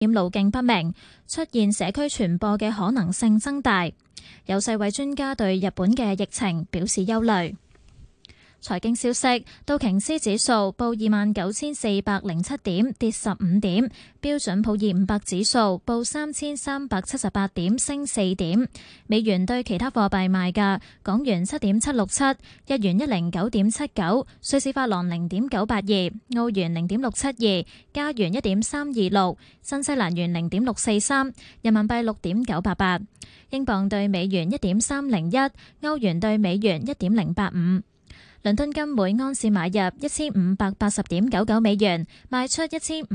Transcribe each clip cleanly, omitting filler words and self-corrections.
染路徑不明，出現社區傳播嘅可能性增大。有世衛專家對日本嘅疫情表示憂慮。財經消息，道瓊斯指數報29,407點，跌15點；標準普爾500指數報3,378點，升4點。美元對其他貨幣賣價：港元7.767，日元109.79，瑞士法郎0.982，澳元0.672，加元1.326，新西蘭元0.643，人民幣6.988，英鎊對美元1.301，歐元對美元1.085。倫敦金每安士買入1580.99美元，賣出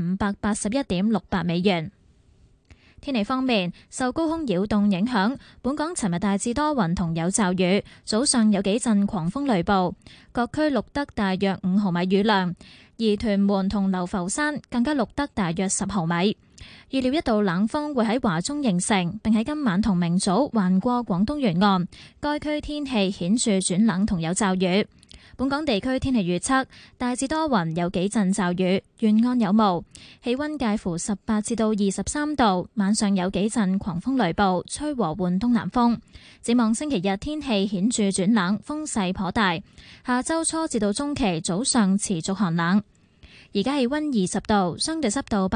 1581.68美元。天氣方面，受高空擾動影響，本港尋日大致多雲同有驟雨，早上有幾陣狂風雷暴，各區錄得大約5毫米雨量，而屯門同流浮山更加錄得大約10毫米。預料一道冷鋒會喺華中形成，並喺今晚同明早橫過廣東沿岸，該區天氣顯著轉冷同有驟雨。本港地區天氣預測，大致多雲，有幾陣驟雨，沿岸有霧，氣溫介乎18至到23度，晚上有幾陣狂風雷暴，吹和緩東南風。展望星期日天氣顯著轉冷，風勢頗大，下周初至到中期早上持續寒冷。而家氣溫20度，相對濕度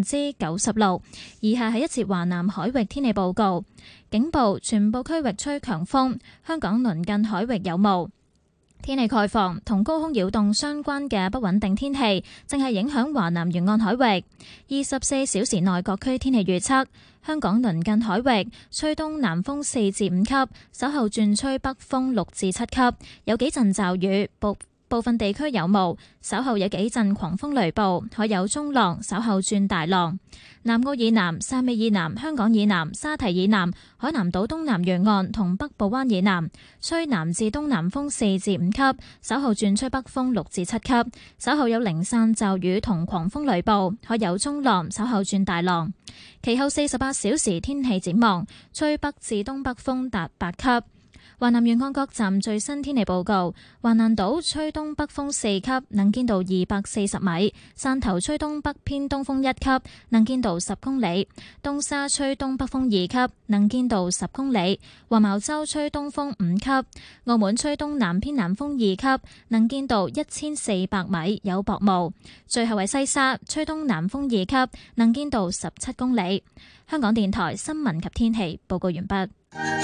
96%。以下係一節華南海域天氣報告，警報，全部區域吹強風，香港鄰近海域有霧。天氣概況，同高空擾動相關嘅不穩定天氣正係影響華南沿岸海域。24小時內各區天氣預測：香港鄰近海域吹東南風4至5級，稍後轉吹北風6至7級，有幾陣驟雨，部分地區有霧，稍後有幾陣狂風雷暴，海有中浪，稍後轉大浪。南澳以南、汕尾以南、香港以南、沙堤以南、海南島東南沿岸同北部灣以南吹南至東南風4至5級，稍後轉吹北風6至7級，稍後有零散驟雨同狂風雷暴，海有中浪，稍後轉大浪。其後48小時天氣展望，吹北至東北風達8級。華南沿岸各站最新天氣報告：橫瀾島吹東北風4級，能見度240米；汕頭吹東北偏東風1級，能見度10公里；東沙吹東北風2級，能見度10公里；黃茅洲吹東風5級；澳門吹東南偏南風2級，能見度1400米，有薄霧；最後係西沙吹東南風2級，能見度17公里。香港電台新聞及天氣報告完畢。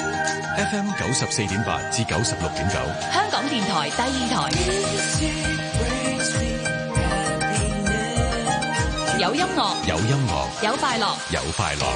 FM 94.8至96.9， 香港電台第二台，有音樂， 有音樂， 有快樂， 有快樂。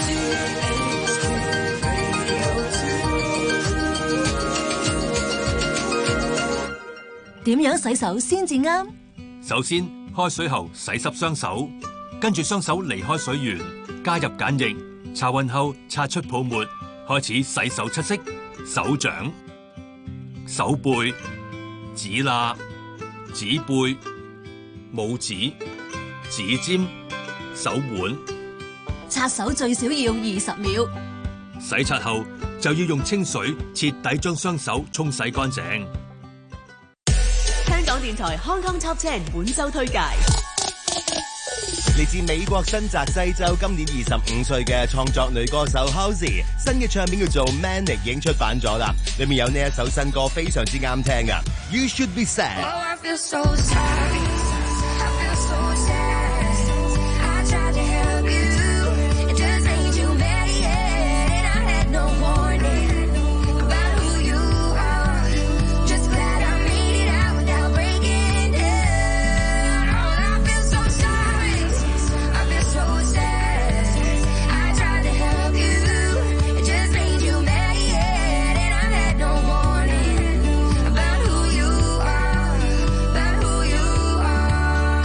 點樣洗手先至啱？ 首先，開水後洗濕雙手，跟住雙手離開水源，加入鹼液，搽勻後擦出泡沫。開始洗手七式：手掌、手背、指罅、指背、拇指、指尖、手腕。 擦手最少要20秒。 洗刷後就要用清水徹底將雙手沖洗乾淨。 香港電台 Hong Kong Top 10本周推介。 嚟自美國新澤西州，今年25歲嘅創作女歌手 Halsey， 新嘅唱片叫做 Manic 已經出版咗啦，裏面有呢一首新歌非常之啱聽噶 You Should Be Sad。 Oh, I feel so sad. I feel so sad. I tried to help you. It just ain't you mad yet. I had no warning about who you are. Just glad I made it out without breaking down. Oh, I feel so sorry. I feel so sad. I tried to help you. It just ain't you mad yet. And I had no warning about who you are. About who you are.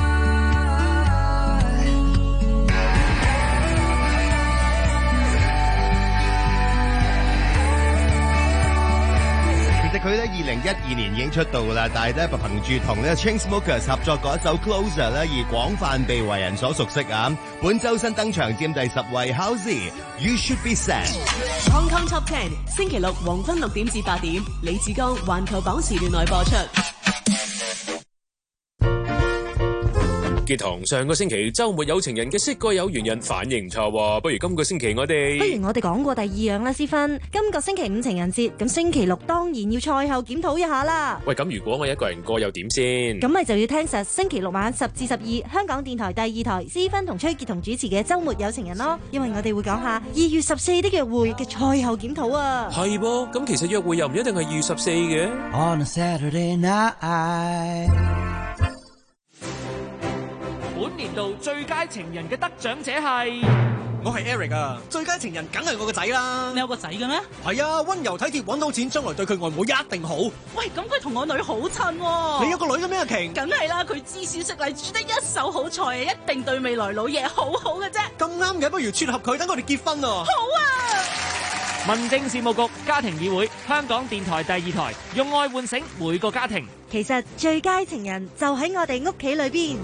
其實佢咧2012年已經出道噶啦，但係咧憑住同呢個 Chainsmokers 合作嗰一首 Closer 咧，而廣泛被為人所熟悉啊！本周新登場佔第10位 Halsey You Should Be Sad。 Hong Kong Top 10星期六黃昏6點至8點，李志剛環球榜時段內播出。 傑彤，上個星期週末有情人嘅識個有緣人反應唔錯喎，不如今個星期我哋講過第二樣啦，思芬。今個星期五情人節，咁星期六當然要賽後檢討一下啦。 喂，咁如果我一個人過又點先？ 咁咪就要聽實星期六晚10至12香港電台第2台思芬同崔傑彤主持嘅週末有情人咯，因為我哋會講下2月14的約會嘅賽後檢討啊。 係噃，咁其實約會又唔一定係2月14嘅。 On a Saturday night。 本年度最佳情人嘅得獎者係我係 Eric 啊！最佳情人梗係我個仔啦。 你有個仔嘅咩？ 係啊，溫柔體貼，揾到錢，將來對佢外母一定好。 喂，咁佢同我女好親喎。 你有個女嘅咩啊？瓊， 梗係啦，佢知書識禮，煮得一手好菜啊，一定對未來老爺好好嘅啫。 咁啱嘅，不如撮合佢，等我哋結婚啊！ 好啊！民政事務局家庭議會，香港電台第2台，用愛喚醒每個家庭。 其實最佳情人就喺我哋屋企裏邊。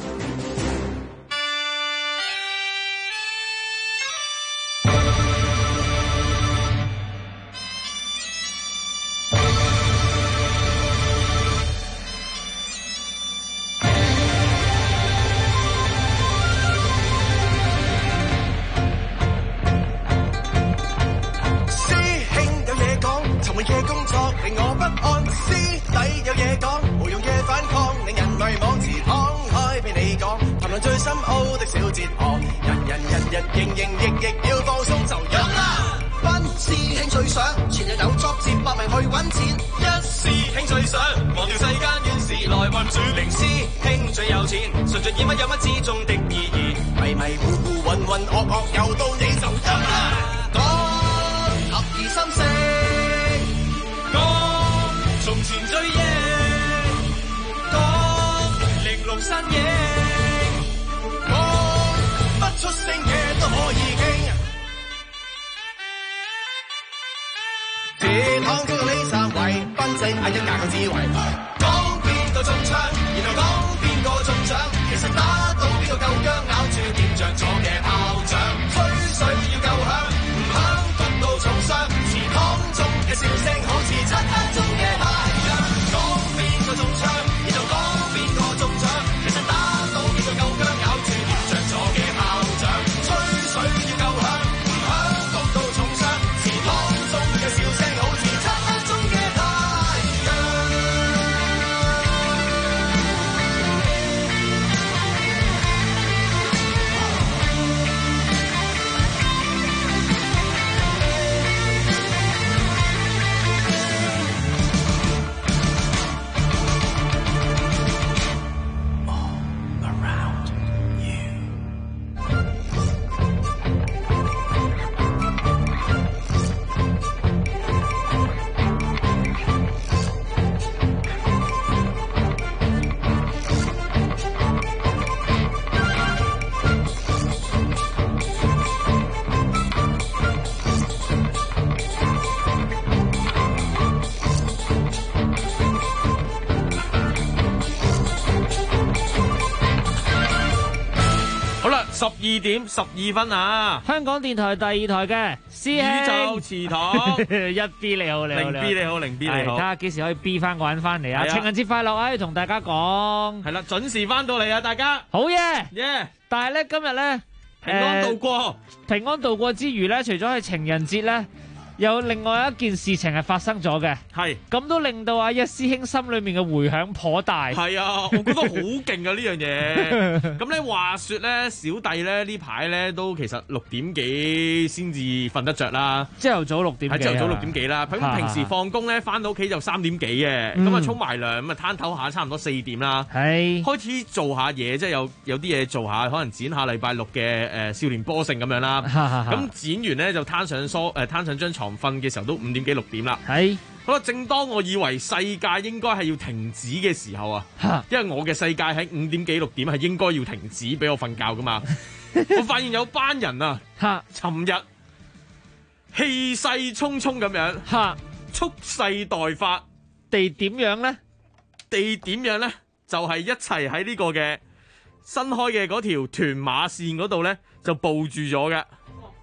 12點12分啊！ 香港電台第2台嘅師兄宇宙祠堂 1B 你好，你好 ，0B 你好，0B 你好， 睇下幾時可以 B 翻個人翻嚟啊！ 係啊情人節快樂啊！要同大家講係啦，準時翻到嚟啊！大家好嘢耶！ 但係咧今日咧平安度過， 平安度過之餘咧，除咗係情人節咧，有另外一件事情係發生咗嘅， 係咁都令到阿一師兄心裏面嘅迴響頗大。 係啊，我覺得好勁啊呢樣嘢。咁咧話說咧，小弟咧呢排咧都其實6點幾先至瞓得着啦。 朝頭早6點幾， 係朝頭早6點幾啦。咁平時放工咧翻到屋企就3點幾嘅，咁啊沖埋涼，咁啊攤唞下，差唔多4點啦。 係開始做下嘢，即係有啲嘢做下，可能剪下禮拜6嘅少年波性咁樣啦。咁剪完咧就攤上張床瞓嘅時候都5點幾6點啦。 係好啦，正當我以為世界應該係要停止嘅時候啊，因為我嘅世界喺5點幾6點係應該要停止俾我瞓覺噶嘛。我發現有班人啊，尋日氣勢沖沖咁樣，蓄勢待發， 地點樣呢？ 就係一齊喺呢個嘅新開嘅嗰條屯馬線嗰度咧，就佈住咗嘅。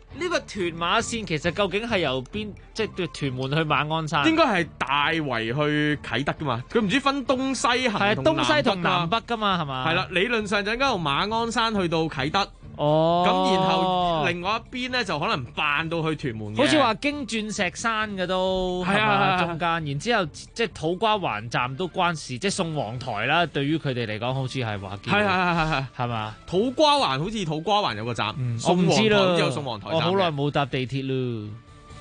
呢個屯馬線其實究竟係由邊，即係屯門去馬鞍山？ 應該係大圍去啟德噶嘛？佢唔知分東西行同東西同南北噶嘛？係嘛？ 係啦，理論上就應該由馬鞍山去到啟德。 哦， 咁然後另外一邊咧就可能扮到去屯門嘅， 好似話經鑽石山嘅都係嘛中間，然之後即係土瓜灣站都關事，即係宋皇台啦。對於佢哋嚟講，好似係話係嘛？ 土瓜灣好似土瓜灣有個站， 我唔知啦， 之後宋皇台站我好耐冇搭地鐵咯。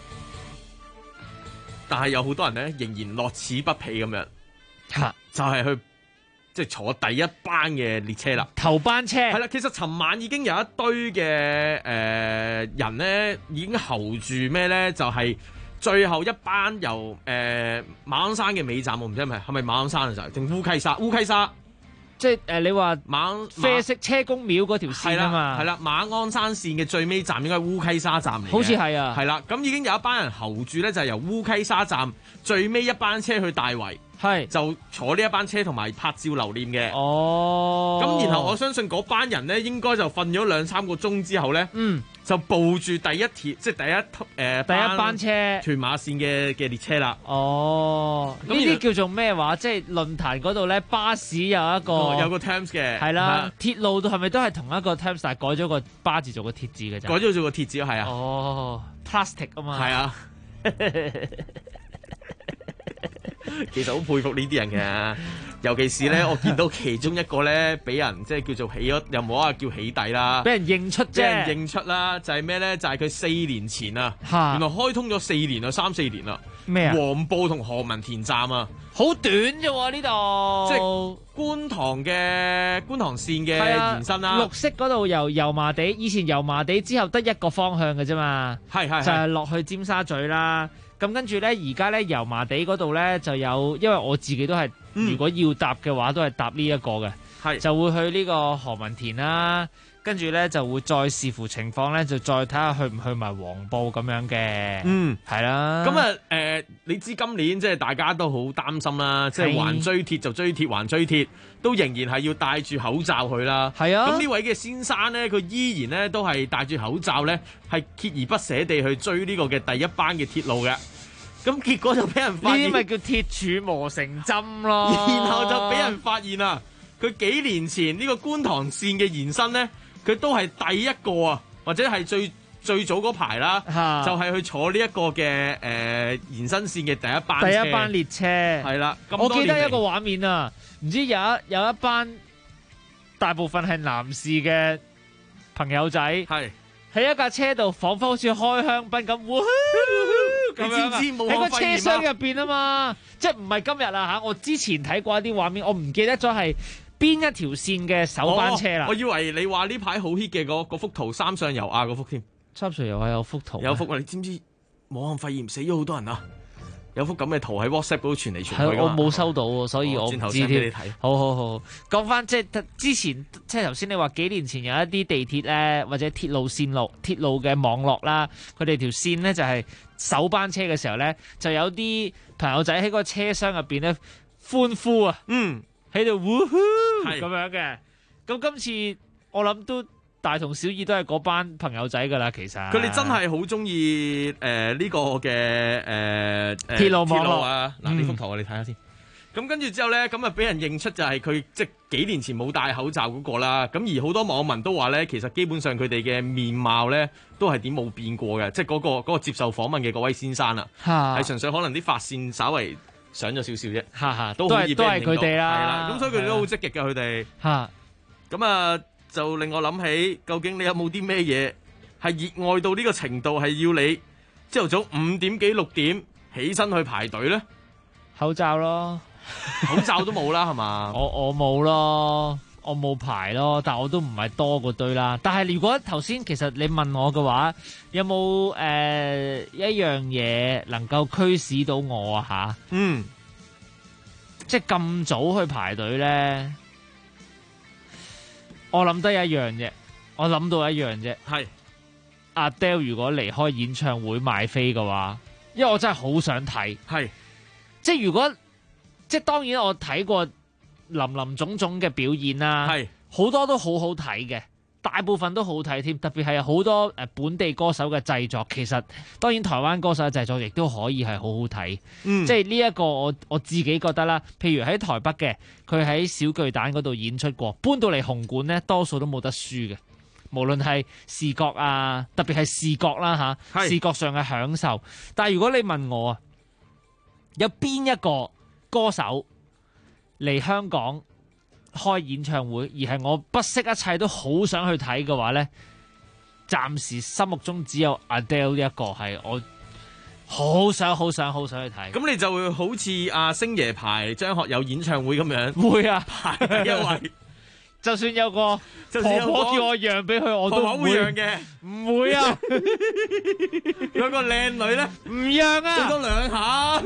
但係有好多人咧仍然樂此不疲咁樣，就係去。即係坐第一班嘅列車啦， 頭班車係啦。其實尋晚已經有一堆嘅人咧，已經候住咩咧？就係最後一班由馬鞍山嘅尾站，我唔知係咪馬鞍山啊？就係定烏溪沙？烏溪沙即係你話啡色車公廟嗰條線啊嘛？ 係啦，馬鞍山線嘅最尾站應該係烏溪沙站嚟嘅， 好似係啊。 係啦，咁已經有一班人候住咧，就係由烏溪沙站最尾一班車去大圍。 係就坐呢一班車同埋拍照留念嘅。 哦， 咁然後我相信嗰班人咧，應該就瞓咗2-3個鐘之後咧，就步住第一條即係第一班車屯馬線嘅列車啦。 哦，呢啲叫做咩話？即係論壇嗰度咧，巴士有個 terms 嘅， 係啦。鐵路係咪都係同一個 terms，但係改咗個巴字做個鐵字嘅啫？ 改咗做個鐵字係啊。 哦 ，plastic 啊嘛。 係啊。其實好佩服呢啲人嘅，尤其是咧，我見到其中一個咧，俾人即係叫做起咗，又冇話叫起底啦， 俾人認出啫， 俾人認出啦，就係咩咧？就係佢4年前啊，原來開通咗4年啦，3-4年啦。 咩啊？ 黃埔同何文田站啊， 好短啫喎呢度， 即係觀塘線嘅延伸啦。 綠色嗰度由油麻地，以前油麻地之後得一個方向嘅啫嘛， 係就係落去尖沙咀啦。咁跟住咧，而家咧油麻地嗰度咧就有，因為我自己都係，如果要搭嘅話，都係搭呢一個嘅，就會去呢個何文田啦。跟住咧就會再視乎情況咧，就再睇下去唔去埋黃埔咁樣嘅。係啦。咁啊你知今年即係大家都好擔心啦，即係還追鐵就追鐵，還追鐵都仍然係要戴住口罩去啦。 係啊。 咁呢位嘅先生咧，佢依然咧都係戴住口罩咧，係鍥而不捨地去追呢個嘅第一班嘅鐵路嘅。咁結果就俾人發現， 呢啲咪叫鐵柱磨成針咯。 然後就俾人發現啦，佢幾年前呢個觀塘線嘅延伸咧，佢都係第一個啊，或者係最早嗰排啦，就係去坐呢一個嘅延伸線嘅第一班列車。係啦， 我記得一個畫面啊，唔知有一班大部分係男士嘅朋友仔，係喺一架車度，彷彿好似開香檳咁， 你知唔知冇喺個車廂入邊啊嘛？即係唔係今日啊嚇？我之前睇過一啲畫面，我唔記得咗係邊一條線嘅首班車啦。 我以為你話呢排好 hit 嘅嗰幅圖，三上悠亞嗰幅添。 三上悠亞有幅圖， 有幅啊！你知唔知武漢肺炎死咗好多人啊？有幅咁嘅圖喺 WhatsApp 嗰度傳嚟傳去。 係我冇收到喎，所以我唔知添。好，講翻即係之前，即係頭先你話幾年前有一啲地鐵咧，或者鐵路嘅網絡啦，佢哋條線咧就係首班車嘅時候咧，就有啲朋友仔喺個車廂入邊咧歡呼啊，喺度呼呼咁樣嘅。咁今次我諗都大同小異，都係嗰班朋友仔噶啦。其實佢哋真係好中意呢個嘅鐵路網絡啊！嗱，呢幅圖你睇下先。咁跟住之後咧，咁啊俾人認出就係佢即係幾年前冇戴口罩嗰個啦。咁而好多網民都話咧，其實基本上佢哋嘅面貌咧都係點冇變過嘅，即係嗰個接受訪問嘅嗰位先生啊，係純粹可能啲髮線稍微上咗少少啫，都好易俾人認到。 都係佢哋啦。 係啦，咁所以佢哋都好積極嘅佢哋。咁啊，就令我諗起，究竟你有冇啲咩嘢係熱愛到呢個程度，係要你朝頭早5點幾6點起身去排隊咧？ 口罩咯。 口罩都冇啦，係嘛？ 我冇咯，我冇排咯，但我都唔係多嗰堆啦。但係如果頭先其實你問我嘅話，有冇一樣嘢能夠驅使到我啊？吓，即係咁早去排隊咧，我諗得一樣啫，我諗到一樣啫，係 Adele 如果離開演唱會買飛嘅話，因為我真係好想睇，係即係如果。即係當然我睇過林林種種嘅表演啦，係好多都好好睇嘅， 大部分都好睇添，特別係好多本地歌手嘅製作，其實當然台灣歌手嘅製作亦都可以係好好睇。即係呢一個我自己覺得啦，譬如喺台北嘅，佢喺小巨蛋嗰度演出過，搬到嚟紅館呢，多數都冇得輸嘅。無論係視覺啊，特別係視覺啦嚇，視覺上嘅享受。但係如果你問我啊，有邊一個歌手嚟香港開演唱會，而係我不惜一切都好想去睇嘅話呢，暫時心目中只有 Adele 呢一個係我好想去睇。 咁你就會好似阿星爺排張學友演唱會咁樣， 會啊， 排第一位。 就算有個婆婆叫我讓俾佢，我都唔會讓嘅， 唔會啊！ 有個靚女咧， 唔讓啊！ 做多兩下，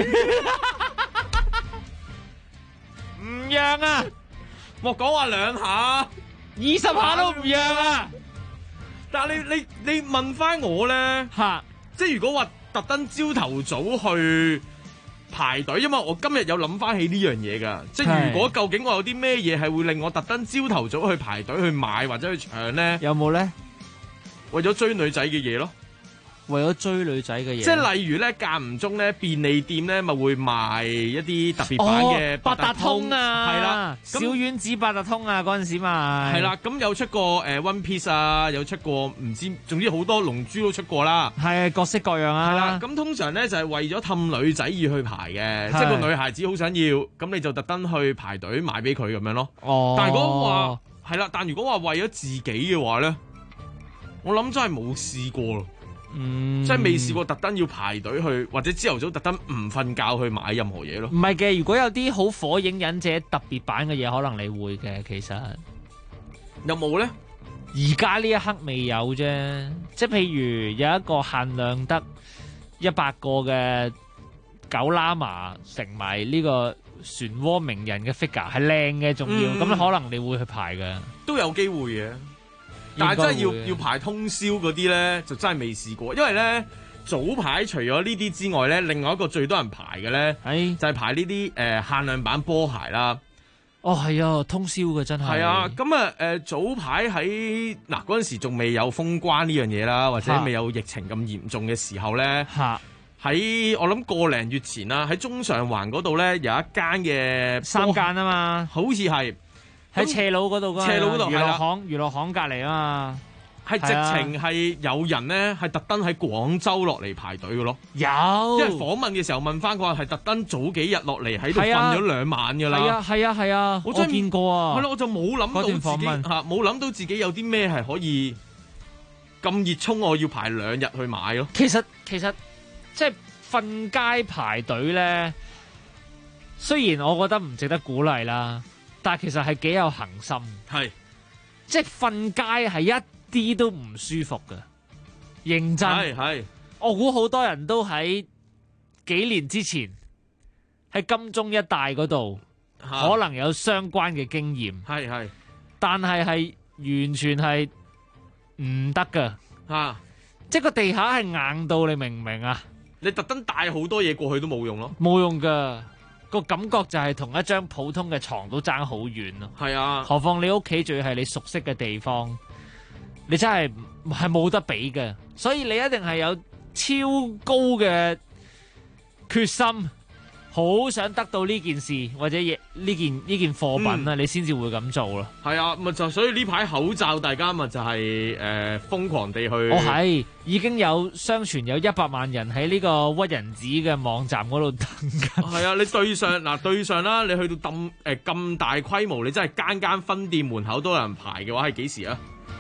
唔讓啊！ 莫講話兩下 ，20下都唔讓啊！ 但係你問翻我咧嚇， 即係如果話特登朝頭早去排隊，因為我今日有諗翻起呢樣嘢㗎，即係如果究竟我有啲咩嘢係會令我特登朝頭早去排隊去買或者去搶咧？ 有冇咧？ 為咗追女仔嘅嘢咯。 為咗追女仔嘅嘢， 即係例如咧，間唔中咧，便利店咧咪會賣一啲特別版嘅八達通啊， 係啦， 小丸子八達通啊，嗰陣時賣係啦，咁有出過One Piece 啊，有出過唔知，總之好多龍珠都出過啦， 係各式各樣啊， 係啦，咁通常咧就係為咗氹女仔而去排嘅，即係個女孩子好想要，咁你就特登去排隊買俾佢咁樣咯。 哦， 但係如果話係啦，但如果話為咗自己嘅話咧，我諗真係冇試過咯。即係未試過特登要排隊去，或者朝頭早特登唔瞓覺去買任何嘢咯。 唔係嘅，如果有啲好火影忍者特別版嘅嘢，可能你會嘅。其實有冇咧？ 而家呢一刻未有啫。即係譬如有一個限量得100個嘅狗喇嘛成埋呢個漩渦鳴人嘅 figure 係靚嘅，仲要咁可能你會去排嘅， 都有機會嘅。但係真係要排通宵嗰啲咧，就真係未試過。因為咧早排除咗呢啲之外咧，另外一個最多人排嘅咧，就係排呢啲限量版波鞋啦。 哦，係啊，通宵嘅真係。 係啊，咁啊早排喺嗱嗰陣時仲未有封關呢樣嘢啦，或者未有疫情咁嚴重嘅時候咧，喺我諗個零月前啦，喺中上環嗰度咧有一間嘅 3間啊嘛， 好似係。 喺斜路嗰度㗎， 斜路嗰度娛樂行隔離啊嘛， 係直情係有人咧係特登喺廣州落嚟排隊嘅咯。 有， 因為訪問嘅時候問翻佢話係特登早幾日落嚟喺度瞓咗2晚㗎啦。 係啊，我真係見過啊。 係咯，我就冇諗到自己冇諗到自己有啲咩係可以咁熱衷，我要排2日去買咯。 其實即係瞓街排隊咧，雖然我覺得唔值得鼓勵啦。但係其實係幾有恒心， 係即係瞓街係一啲都唔舒服嘅，認真係。 我估好多人都喺幾年之前喺金鐘一帶嗰度可能有相關嘅經驗， 係， 但係完全係唔得㗎，即係個地下係硬到，你明唔明啊？ 你特登帶好多嘢過去都冇用咯， 冇用㗎。個感覺就係同一張普通嘅床都爭好遠咯。 係啊， 何況你屋企仲要係你熟悉嘅地方，你真係冇得比嘅。所以你一定係有超高嘅決心，好想得到呢件事或者呢件貨品啦，你先至會咁做咯。 係啊，咪就所以呢排口罩大家咪就係瘋狂地去。 係已經有相傳有100萬人喺呢個屈人子嘅網站嗰度等緊。 係啊，你對上啦，你去到咁大規模，你真係間分店門口都有人排嘅話，係幾時啊？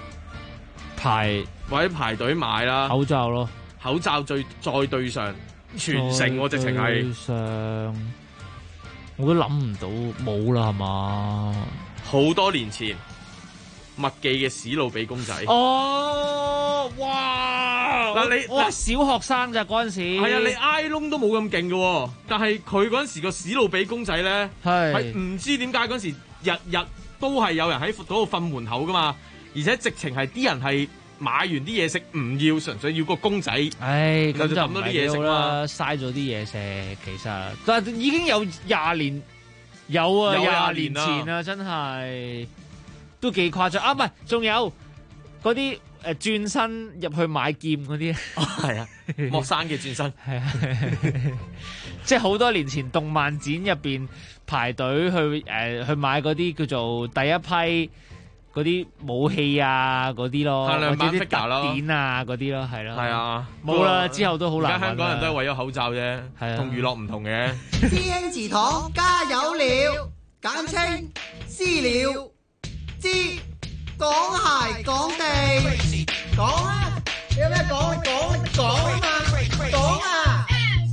或者排隊買啦， 口罩咯， 口罩再對上。全城我直情係上，我都諗唔到冇啦，係嘛？ 好多年前麥記嘅史努比公仔。 哦，哇！我小學生咋嗰陣時？ 係啊，你挨窿都冇咁勁嘅，但係佢嗰陣時個史努比公仔咧，係唔知點解嗰陣時日日都係有人喺嗰度瞓門口噶嘛，而且直情係啲人係。買完啲嘢食唔要，純粹要個公仔。 咁就抌多啲嘢食啦，嘥咗啲嘢食。其實但係已經有20年，有20年前啊，真係都幾誇張啊！唔係，仲有嗰啲轉身入去買劍嗰啲， 係啊，莫生嘅轉身， 係啊，即係好多年前動漫展入邊排隊去買嗰啲叫做第一批嗰啲武器啊嗰啲咯， 限量版或者啲 figure 咯特典啊嗰啲咯，係咯， 係啊， 冇啦，之後都好難。 而家香港人都係為咗口罩啫，同娛樂唔同嘅。 師兄祠堂加油了，簡稱私了，知講鞋講地，講啊！你有咩講？你講啊嘛，講啊！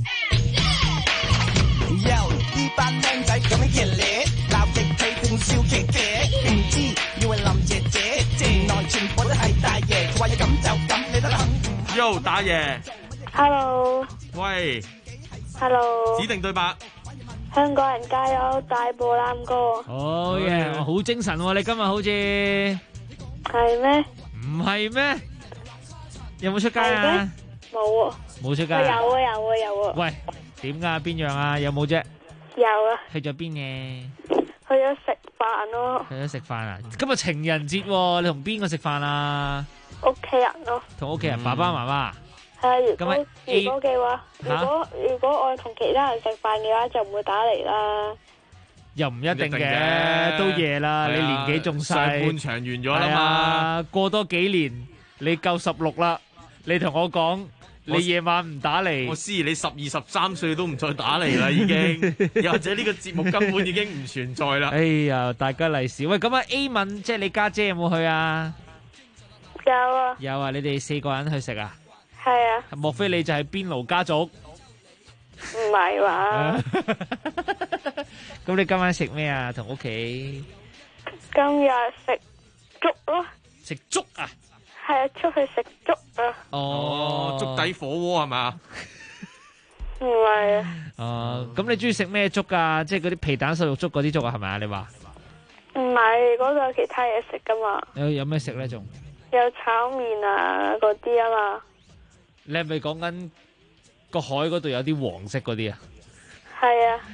Yo， 呢班靚仔咁樣熱烈，鬧極佢仲笑騎騎，唔知以為林姐姐，原來全部都係大爺，佢話要咁就咁，你得啦。 Yo， 打爺 Hello， 喂 Hello， 指定對白。 香港人加油，大步攬歌。 好嘢，好精神喎！你今日好似係咩？ 唔係咩？有冇出街啊？ 冇啊。 冇出街。 有啊有啊有啊。 喂，點㗎？邊樣啊？有冇啫？ 有啊。 去咗邊嘅？ 去咗食飯咯。 去咗食飯啊！今日情人節喎，你同邊個食飯啊？ 屋企人咯。 同屋企人，爸爸媽媽。 係啊，如果嘅話， 嚇如果我同其他人食飯嘅話，就唔會打嚟啦。 又唔一定嘅，都夜啦，你年紀仲細， 上半場完咗啦嘛， 過多幾年你夠16啦，你同我講你夜晚唔打嚟， 我知你12、13歲都唔再打嚟啦，已經，又或者呢個節目根本已經唔存在啦。 哎呀，大家利是，喂，咁啊 A 敏即係你家姐有冇去啊？ 有啊。 有啊，你哋4個人去食啊？ 係啊。 莫非你就係邊爐家族？ 唔係話。 咁你今晚食咩啊？同屋企？ 今日食粥咯。 食粥啊？ 係啊，出去食粥啊。 哦，粥底火鍋係嘛？ 唔係啊。 哦，咁你中意食咩粥啊？即係嗰啲皮蛋瘦肉粥嗰啲粥啊？係咪啊？你話？ 唔係，嗰度有其他嘢食噶嘛？ 有咩食咧？仲有炒麵啊嗰啲啊嘛。 你係咪講緊個海嗰度有啲黃色嗰啲啊？ 係啊。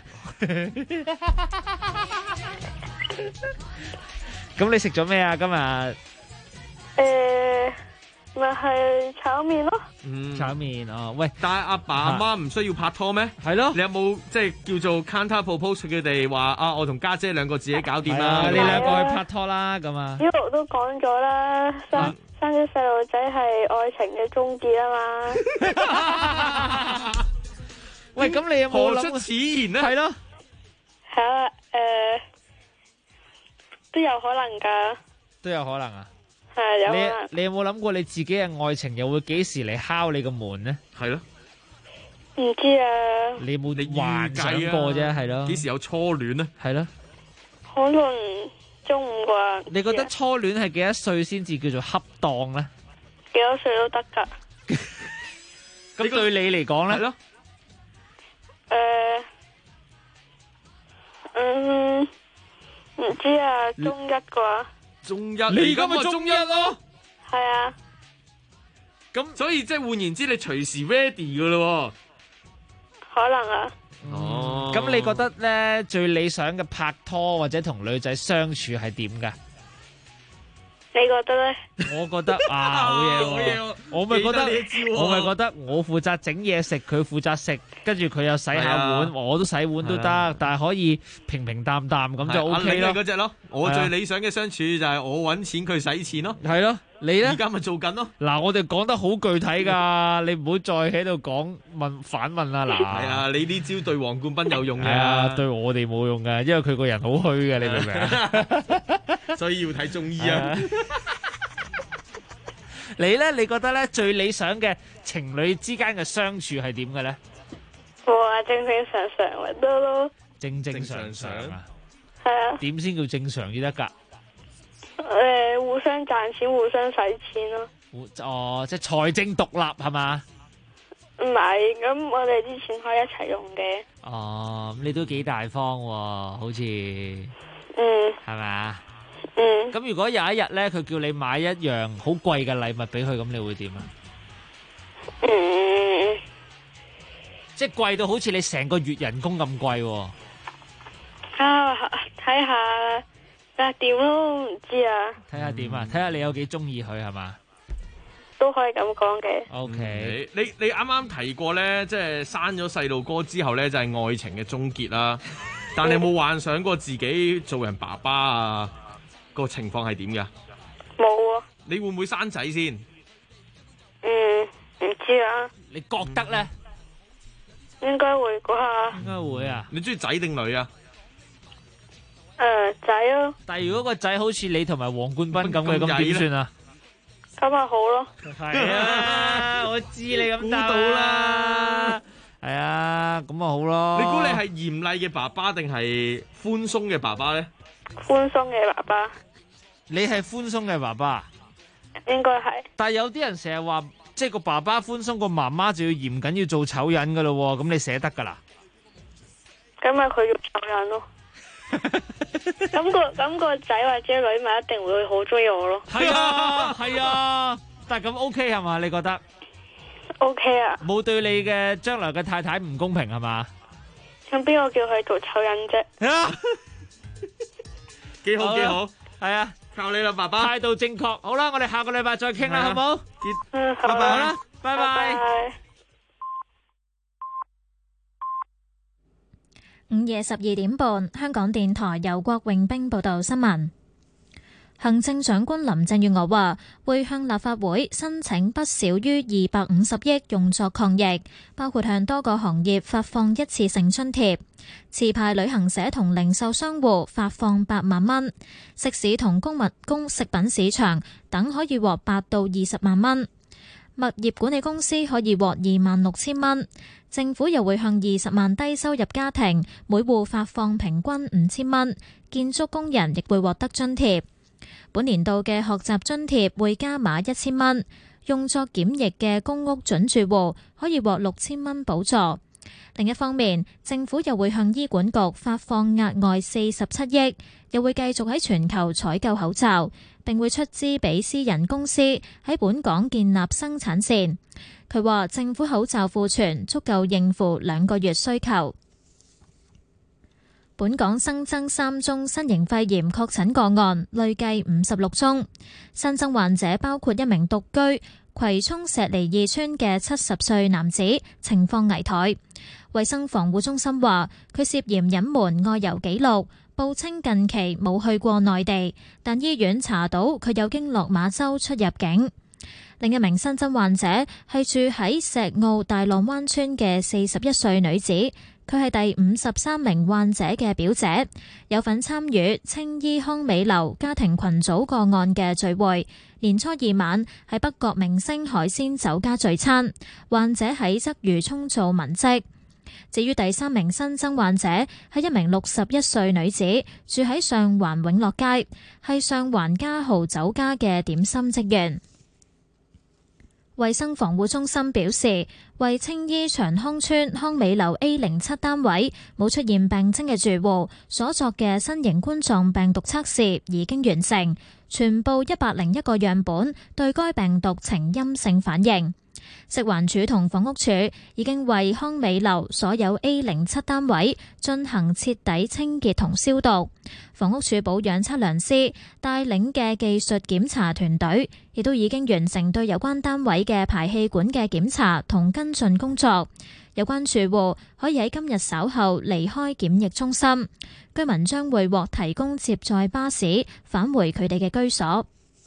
咁你食咗咩啊？今日咪係炒麵咯。 炒麵哦，喂， 但係阿爸阿媽唔需要拍拖咩？ 係咯， 你有冇即係叫做 counter propose 佢哋話啊？我同家姐兩個自己搞掂啦， 你兩個去拍拖啦，咁啊？ 一路都講咗啦，生咗細路仔係愛情嘅終結啊嘛。 喂，咁你有冇諗何出此言呢？ 係咯， 係啊，都有可能噶， 都有可能啊。 係有可能。 你有冇諗過你自己嘅愛情又會幾時嚟敲你個門呢？ 係咯， 唔知啊。 你有冇幻想過啫？係咯， 幾時有初戀呢？ 係咯， 可能中午啩。 你覺得初戀係幾多歲先至叫做恰當呢？ 幾多歲都得噶。 咁對你嚟講咧？係咯。 唔知啊，中一啩。 中一，你而家咪中一咯。 係啊。 咁所以即係換言之，你隨時 ready 噶咯。 可能啊。 哦。咁你覺得咧最理想嘅拍拖或者同女仔相處係點噶？ 你覺得咧？ 我覺得啊，好嘢喎！我咪覺得我負責整嘢食，佢負責食，跟住佢又洗下碗，我都洗碗都得，但係可以平平淡淡咁就 OK 咯。 嗰隻咯，我最理想嘅相處就係我搵錢，佢使錢咯。 係咯，你咧？ 而家咪做緊咯。 嗱，我哋講得好具體噶，你唔好再喺度講反問啦。嗱， 係啊，你呢招對黃冠斌有用嘅， 啊，對我哋冇用嘅，因為佢個人好虛嘅，你明唔明啊？ 所以要睇中醫啊。 你咧？你覺得咧最理想嘅情侶之間嘅相處係點嘅咧？ 哇，正正常常咪得咯。 正正常常啊？ 係啊。 點先叫正常先得噶？ 互相賺錢，互相使錢咯。 哦，即係財政獨立係嘛？ 唔係，咁我哋啲錢可以一齊用嘅。 哦，咁你都幾大方喎，好似。係咪啊？咁如果有一日咧，佢叫你買一樣好貴嘅禮物俾佢，咁你會點啊？即係貴到好似你成個月人工咁貴喎。 啊，睇下啊，點咯？唔知啊。 睇下點啊？睇下你有幾中意佢係嘛？ 都可以咁講嘅。 OK， 你啱啱提過咧，即係生咗細路哥之後咧，就係愛情嘅終結啦。但你有冇幻想過自己做人爸爸啊？個情況係點㗎？ 冇啊。 你會唔會生仔先？ 唔知啊。 你覺得咧？ 應該會啩。 應該會啊。 你中意仔定女啊？ 仔咯。 但係如果個仔好似你同埋黃冠斌咁嘅，咁點算啊？ 咁咪好咯。 係啊，我知你咁估到啦。 係啊，咁咪好咯。 你估你係嚴厲嘅爸爸定係寬鬆嘅爸爸咧？ 寬鬆嘅爸爸。 你係寬鬆嘅爸爸？ 應該係。 但係有啲人成日話，即係個爸爸寬鬆，個媽媽就要嚴謹要做醜人噶咯，咁你捨得噶啦？ 咁咪佢要醜人咯。咁個仔或者女咪一定會好中意我咯。 係啊係啊，但係咁 OK 係嘛？你覺得 OK 啊？ 冇對你嘅將來嘅太太唔公平係嘛？ 咁邊個叫佢做醜人啫？ 幾好幾好， 係啊， 靠你啦，爸爸。 態度正確。好啦，我哋下個禮拜再傾啦，好唔好？ 好啦，拜拜。 午夜12點半，香港電台由郭永兵報道新聞。行政長官林鄭月娥話，會向立法會申請不少於250億用作抗疫，包括向多個行業發放一次性津貼，持牌旅行社同零售商戶發放8萬蚊，食肆同公食品市場等可以獲8到20萬蚊，物業管理公司可以獲26,000蚊。政府又會向20萬低收入家庭每戶發放平均5,000蚊，建築工人亦會獲得津貼。本年度嘅學習津貼會加碼1,000蚊，用作檢疫嘅公屋準住戶可以獲6,000蚊補助。另一方面，政府又會向醫管局發放額外47億，又會繼續喺全球採購口罩，並會出資俾私人公司喺本港建立生產線。佢話政府口罩庫存足夠應付2個月需求。本港新增3宗新型肺炎確診個案，累計56宗。新增患者包括一名獨居葵涌石梨2村嘅70歲男子，情況危殆。衛生防護中心話佢涉嫌隱瞞外遊記錄，報稱近期冇去過內地，但醫院查到佢有經落馬洲出入境。另一名新增患者係住喺石澳大浪灣村嘅41歲女子，佢係第53名患者嘅表姐，有份參與青衣康美樓家庭群組個案嘅聚會，年初2晚喺北角明星海鮮酒家聚餐，患者喺鰂魚涌做文職。至於第3名新增患者係一名61歲女子，住喺上環永樂街，係上環嘉豪酒家嘅點心職員。衛生防護中心表示，為青衣長康邨康美樓 A07 單位冇出現病徵嘅住戶所作嘅新型冠狀病毒測試已經完成，全部101個樣本對該病毒呈陰性反應。食環署同房屋署已經為康美樓所有 A07 單位進行徹底清潔同消毒。房屋署保養測量師帶領嘅技術檢查團隊亦都已經完成對有關單位嘅排氣管嘅檢查同跟進工作。有關住戶可以喺今日稍後離開檢疫中心，居民將會獲提供接載巴士返回佢哋嘅居所。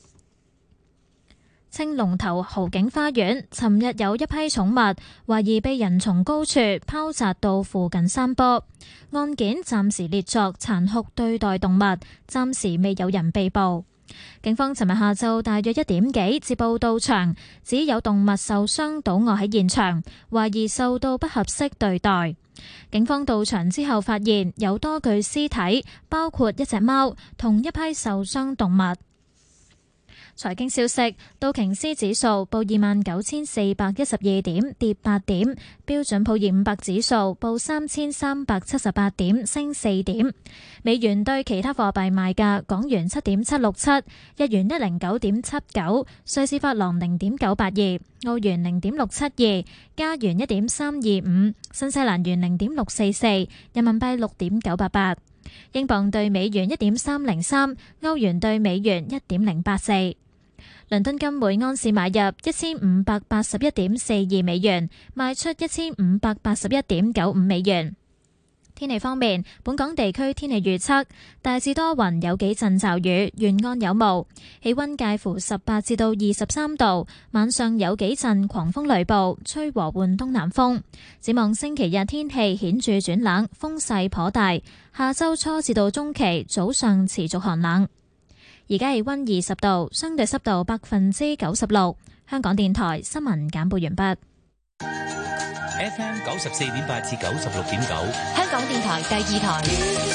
青龍頭豪景花園尋日有一批寵物懷疑被人從高處拋擲到附近山坡，案件暫時列作殘酷對待動物，暫時未有人被捕。警方尋日下晝大約1點幾接報到場，指有動物受傷倒卧喺現場，懷疑受到不合適對待。警方到場之後發現有多具屍體，包括一隻貓同一批受傷動物。財經消息，道瓊斯指數報29,412點，跌8點；標準普爾500指數報3,378點，升4點。美元對其他貨幣賣價：港元7.767，日元109.79，瑞士法郎0.982，澳元0.672，加元1.325，新西蘭元0.644，人民幣6.988。 英鎊對美元1.303，歐元對美元1.084。倫敦金每安士買入1581.42美元，賣出1581.95美元。天氣方面，本港地區天氣預測大致多雲，有幾陣驟雨，沿岸有霧，氣溫介乎18至到23度，晚上有幾陣狂風雷暴，吹和緩東南風。展望星期日天氣顯著轉冷，風勢頗大，下周初至到中期早上持續寒冷。而家氣溫20度，相對濕度96%。香港電台新聞簡報完畢。 FM 94.8至96.9， 香港電台第二台。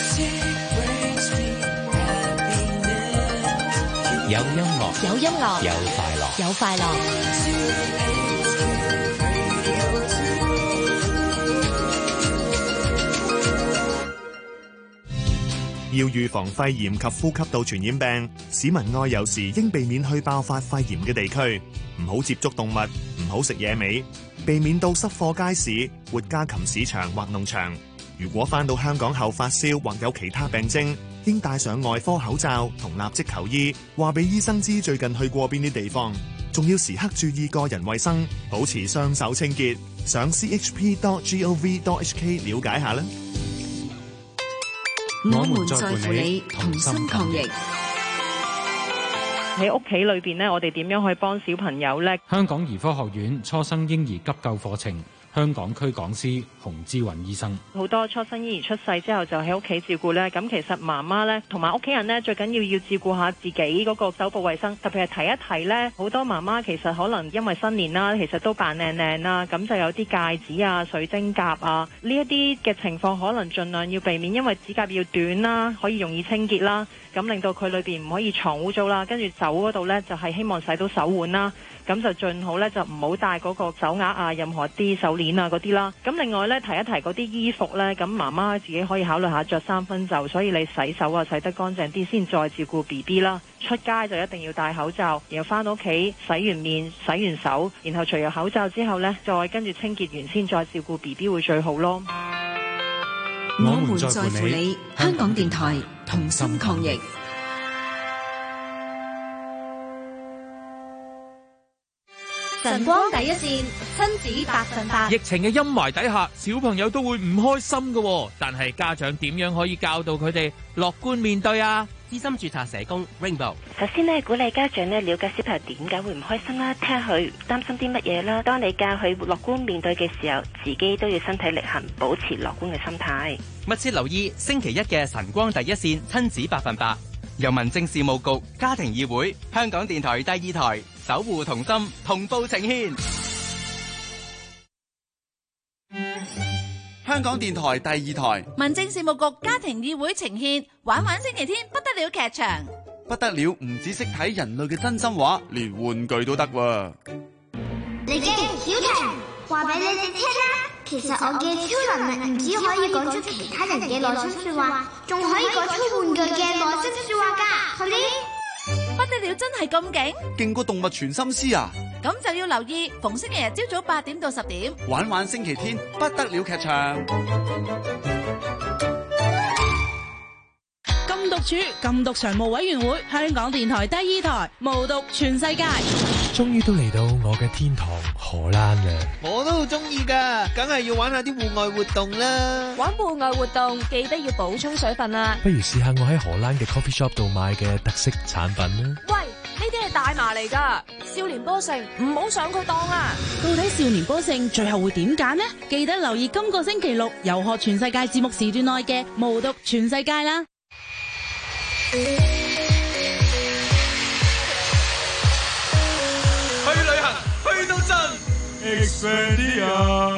有音樂， 有音樂， 有快樂， 有快樂。 要預防肺炎及呼吸道傳染病，市民外遊時應避免去爆發肺炎嘅地區，唔好接觸動物，唔好食野味，避免到濕貨街市、活家禽市場或農場。如果返到香港後發燒或有其他病徵，應戴上外科口罩同立即求醫，話俾醫生知最近去過邊啲地方，仲要時刻注意個人衛生，保持雙手清潔。上 chp.gov.hk 了解下啦。 我們在乎你，同心抗疫。 喺屋企裏邊呢，我哋點樣去幫小朋友呢？ 香港兒科學院初生嬰兒急救課程香港區講師洪之雲醫生： 好多初生嬰兒出世之後就喺屋企照顧呢。咁其實媽媽呢同埋屋企人呢，最緊要照顧下自己嗰個手部衛生，特別係提一提呢，好多媽媽其實可能因為新年啦，其實都扮靚靚啦，咁就有啲戒指啊、水晶甲啊呢一啲嘅情況，可能盡量要避免，因為指甲要短啦，可以容易清潔啦，咁令到佢裏邊唔可以藏污糟啦，跟住手嗰度呢，就係希望洗到手腕啦。咁就最好咧，就唔好戴嗰個手鐲啊，任何啲手鏈啊嗰啲啦。咁另外咧，提一提嗰啲衣服咧，咁媽媽自己可以考慮下着3分袖，所以你洗手啊洗得乾淨啲先，再照顧 BB 啦。出街就一定要戴口罩，然後翻到屋企洗完面、洗完手，然後除咗口罩之後咧，再跟住清潔完先再照顧 BB 會最好咯。 我們在乎你，香港電台同心抗疫。 晨光第一線，親子100%。 疫情嘅陰霾底下，小朋友都會唔開心㗎，但係家長點樣可以教導佢哋樂觀面對啊？資深註冊社工 Rainbow。 首先呢，鼓勵家長呢了解小朋友點解會唔開心啦，聽佢擔心啲乜嘢啦。當你教佢樂觀面對嘅時候，自己都要身體力行，保持樂觀嘅心態。 密切留意星期一嘅晨光第一線親子100%，由民政事務局、家庭議會、香港電台第二台守護同心同步呈獻。 香港電台第二台民政事務局家庭議會呈獻玩玩星期天不得了劇場。 不得了，唔止識睇人類嘅真心話，連玩具都得喎。 李記、小婷，話俾你哋聽啦，其實我嘅超能力唔止可以講出其他人嘅內心說話，仲可以講出玩具嘅內心說話噶。快啲！ 不得了，真係咁勁？ 勁過動物傳心師啊！ 咁就要留意逢星期日朝早8點到10點， 玩玩星期天不得了劇場。 禁毒處禁毒常務委員會，香港電台第二台，無毒全世界。 終於都嚟到我嘅天堂荷蘭啦！ 我都好中意噶，梗係要玩下啲戶外活動啦。 玩戶外活動記得要補充水分啦。 不如試下我喺荷蘭嘅 coffee shop 度買嘅特色產品啦。 喂，呢啲係大麻嚟噶，少年波城唔好上佢當啊！ 到底少年波城最後會點揀呢？記得留意今個星期六遊學全世界節目時段內嘅無毒全世界啦。 去旅行去到盡 Expedia。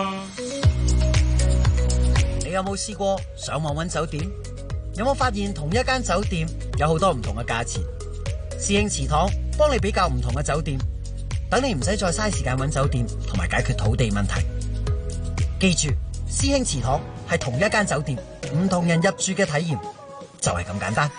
你有冇試過上網揾酒店？有冇發現同一間酒店有好多唔同嘅價錢？師兄祠堂幫你比較唔同嘅酒店，等你唔使再嘥時間揾酒店同埋解決土地問題。記住，師兄祠堂係同一間酒店，唔同人入住嘅體驗就係咁簡單。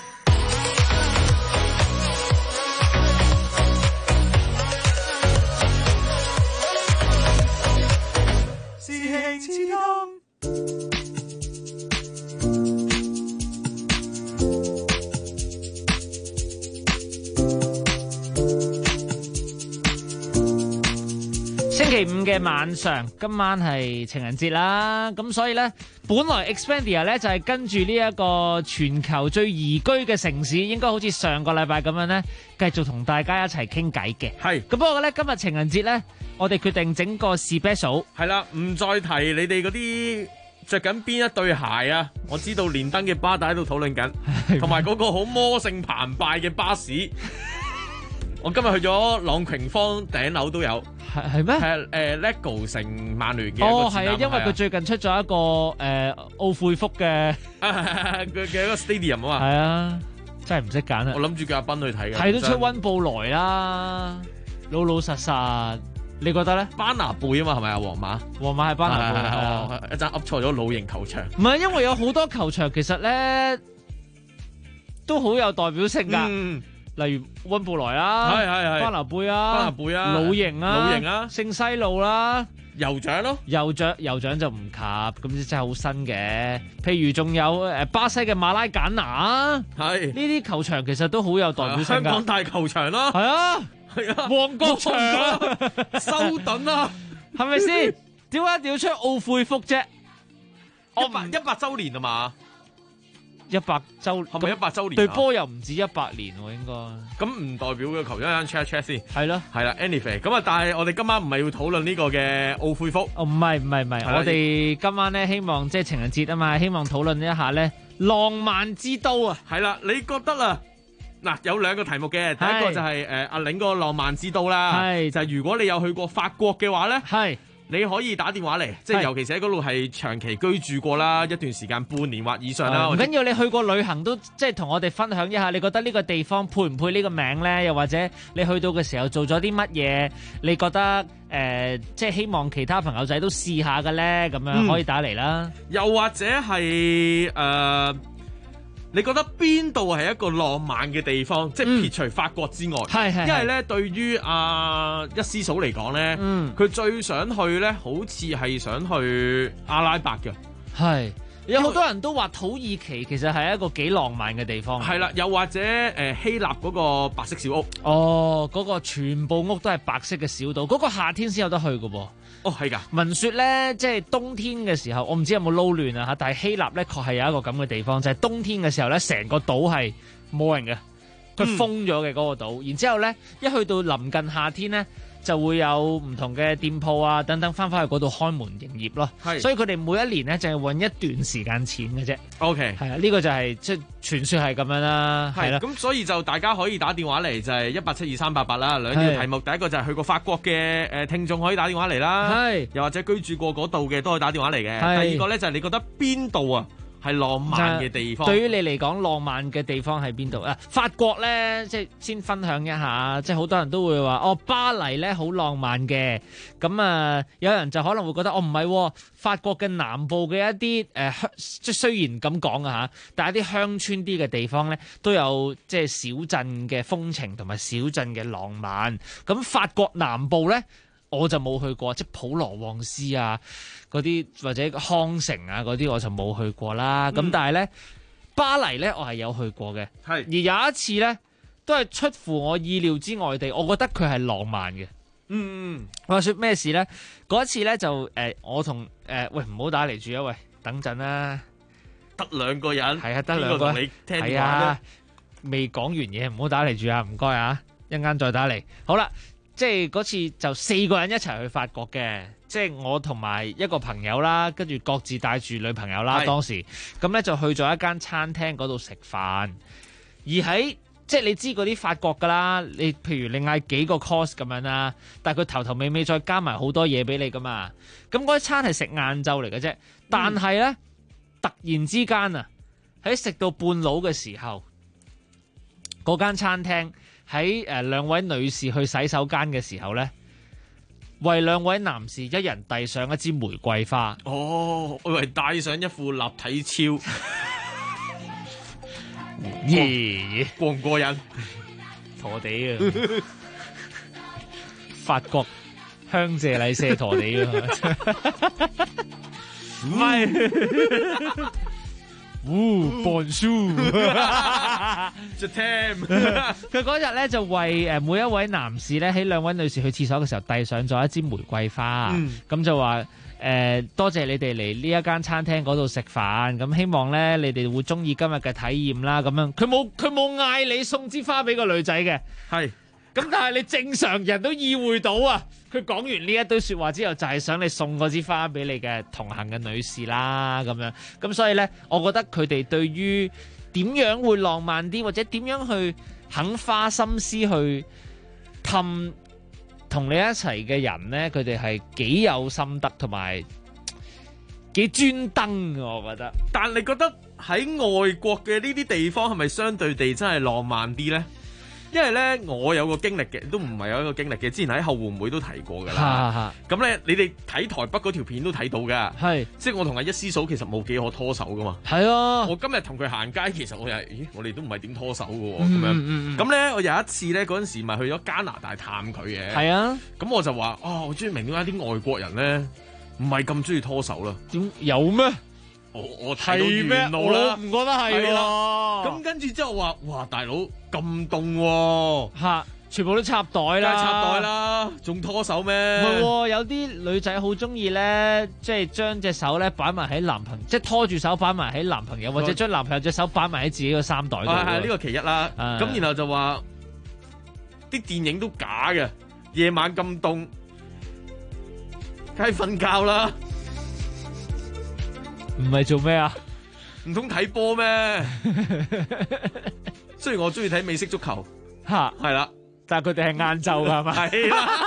嘅晚上，今晚係情人節啦，咁所以呢，本來 Expedia 呢就係跟住呢一個全球最宜居嘅城市，應該好似上個禮拜咁樣呢，繼續同大家一齊傾偈嘅。 係， 咁不過呢，今日情人節呢，我哋決定整個 special。 係啦，唔再提你哋嗰啲着緊邊一對鞋啊！我知道連登嘅巴打喺度討論緊，同埋嗰個好魔性澎湃嘅巴士。我今日去咗朗瓊坊頂樓都有， 係咩？ 係LEGO 成曼聯嘅。 哦，係啊，因為佢最近出咗一個奧庫福嘅佢嘅一個 stadium 啊嘛。 係啊，真係唔識揀啊！ 我諗住叫阿斌去睇嘅。 睇到出溫布萊啦，老老實實。你覺得咧？ 班拿貝啊嘛，係咪啊？皇馬係班拿貝，一陣噏錯咗老型球場。 唔係，因為有好多球場其實咧都好有代表性㗎。例如溫布萊啦，係班拿貝啊，老營啊，聖西路啦， 酋長咯， 酋長就唔及，咁真係好新嘅。譬如仲有巴西嘅馬拉簡拿， 係呢啲球場其實都好有代表性㗎。 香港大球場啦， 係啊。 係啊， 旺角場、 修頓啊， 係咪先？點解一定要出奧庫福啫 ？100週年啊嘛 ，100週係咪100週年？ 對波又唔止100年喎，應該。 咁唔代表嘅球員check 一 check 先。 係咯， 係啦 ，anyway， 咁啊，但係我哋今晚唔係要討論呢個嘅奧庫福。 哦，唔係，我哋今晚咧希望即係情人節啊嘛，希望討論一下咧浪漫之都啊。 係啦，你覺得啊？嗱，有兩個題目嘅，第一個就係阿嶺嗰個浪漫之都啦，就係如果你有去過法國嘅話咧，你可以打電話嚟，即係尤其是喺嗰度係長期居住過啦，一段時間半年或以上啦。 唔緊要，你去過旅行都即係同我哋分享一下，你覺得呢個地方配唔配呢個名咧？又或者你去到嘅時候做咗啲乜嘢？你覺得即係希望其他朋友仔都試下嘅咧？咁樣可以打嚟啦。 又或者係你覺得邊度係一個浪漫嘅地方？即係撇除法國之外，因為咧對於一師嫂嚟講咧，佢最想去咧，好似係想去阿拉伯嘅。 係有好多人都話土耳其其實係一個幾浪漫嘅地方。 係啦，又或者希臘嗰個白色小屋。 哦，嗰個全部屋都係白色嘅小島，嗰個夏天先有得去㗎噃。 哦，係㗎。 聞說咧，即係冬天嘅時候，我唔知有冇撈亂啊嚇，但係希臘咧確係有一個咁嘅地方，就係冬天嘅時候咧，成個島係冇人嘅，佢封咗嘅嗰個島。然之後咧，一去到臨近夏天咧，就會有唔同嘅店鋪啊等等翻去嗰度開門營業咯。所以佢哋每一年咧就係揾一段時間錢嘅啫。 OK， 係啊，呢個就係即係傳說係咁樣啦。係啦， 咁所以就大家可以打電話嚟，就係1872388啦。兩條題目，第一個就係去過法國嘅聽眾可以打電話嚟啦，又或者居住過嗰度嘅都可以打電話嚟嘅。第二個咧就係你覺得邊度啊係浪漫嘅地方？ 對於你嚟講，浪漫嘅地方係邊度啊？法國咧，即係先分享一下，即係好多人都會話哦，巴黎咧好浪漫嘅。咁啊，有人就可能會覺得哦，唔係，法國嘅南部嘅一啲即係雖然咁講啊嚇，但係一啲鄉村啲嘅地方咧，都有即係小鎮嘅風情同埋小鎮嘅浪漫。咁法國南部咧，我就冇去過，即係普羅旺斯啊嗰啲或者康城啊嗰啲我就冇去過啦。咁但係咧巴黎咧我係有去過嘅，而有一次咧都係出乎我意料之外地，我覺得佢係浪漫嘅。話說咩事咧？嗰一次咧就我同喂唔好打嚟住啊，喂等陣啦， 得兩個人係啊，得兩個你聽電話啊， 未講完嘢唔好打嚟住啊，唔該啊，一陣間再打嚟。好啦。即係嗰次就4個人一齊去法國嘅，即係我同埋一個朋友啦，跟住各自帶住女朋友啦。當時咁咧就去咗一間餐廳嗰度食飯，而喺即係你知嗰啲法國噶啦，你譬如你嗌幾個 course 咁樣啦，但係佢頭頭尾尾再加埋好多嘢俾你噶嘛。咁嗰一餐係食晏晝嚟嘅啫，但係咧突然之間啊，喺食到半路嘅時候，嗰間餐廳。喺兩位女士去洗手間嘅時候咧，為兩位男士一人遞上一支玫瑰花。 哦，我以為帶上一副立體超，過唔過癮？ 陀地啊！法國香榭麗舍陀地啊！唔係， Bonjour，佢嗰日咧就為每一位男士咧喺兩位女士去廁所嘅時候遞上咗一支玫瑰花，咁就話多謝你哋嚟呢一間餐廳嗰度食飯，咁希望咧你哋會中意今日嘅體驗啦。咁樣佢冇嗌你送支花俾個女仔嘅，係咁，但係你正常人都意會到啊。佢講完呢一堆説話之後，就係想你送嗰支花俾你嘅同行嘅女士啦，咁樣。咁所以咧，我覺得佢哋對於點樣會浪漫啲，或者點樣去肯花心思去氹同你一齊嘅人咧，佢哋係幾有心得同埋幾專登嘅，我覺得。 但你覺得喺外國嘅呢啲地方係咪相對地真係浪漫啲咧？因為咧，我有個經歷嘅，都唔係有一個經歷嘅。之前喺後援會都提過㗎啦。咁咧，你哋睇台北嗰條片都睇到㗎。係，即係我同阿一師嫂其實冇幾可拖手㗎嘛。係啊，我今日同佢行街，其實我哋都唔係點拖手㗎喎。咁樣咁咧，我有一次咧，嗰陣時咪去咗加拿大探佢嘅。係啊。咁我就話我終於明點解啲外國人咧唔係咁中意拖手啦。點有咩？我睇到沿路啦，唔覺得係喎。咁跟住之後話，哇，大佬咁凍喎，全部都插袋啦，插袋啦，仲拖手咩？唔係喎，有啲女仔好中意咧，即係將隻手咧擺埋喺男朋友，即係拖住手擺埋喺男朋友，或者將男朋友隻手擺埋喺自己個衫袋度。係呢個其一啦。咁然後就話啲電影都假嘅，夜晚咁凍，梗係瞓覺啦。唔係做咩啊？唔通睇波咩？雖然我中意睇美式足球，係啦，但係佢哋係晏晝噶係咪？係啦，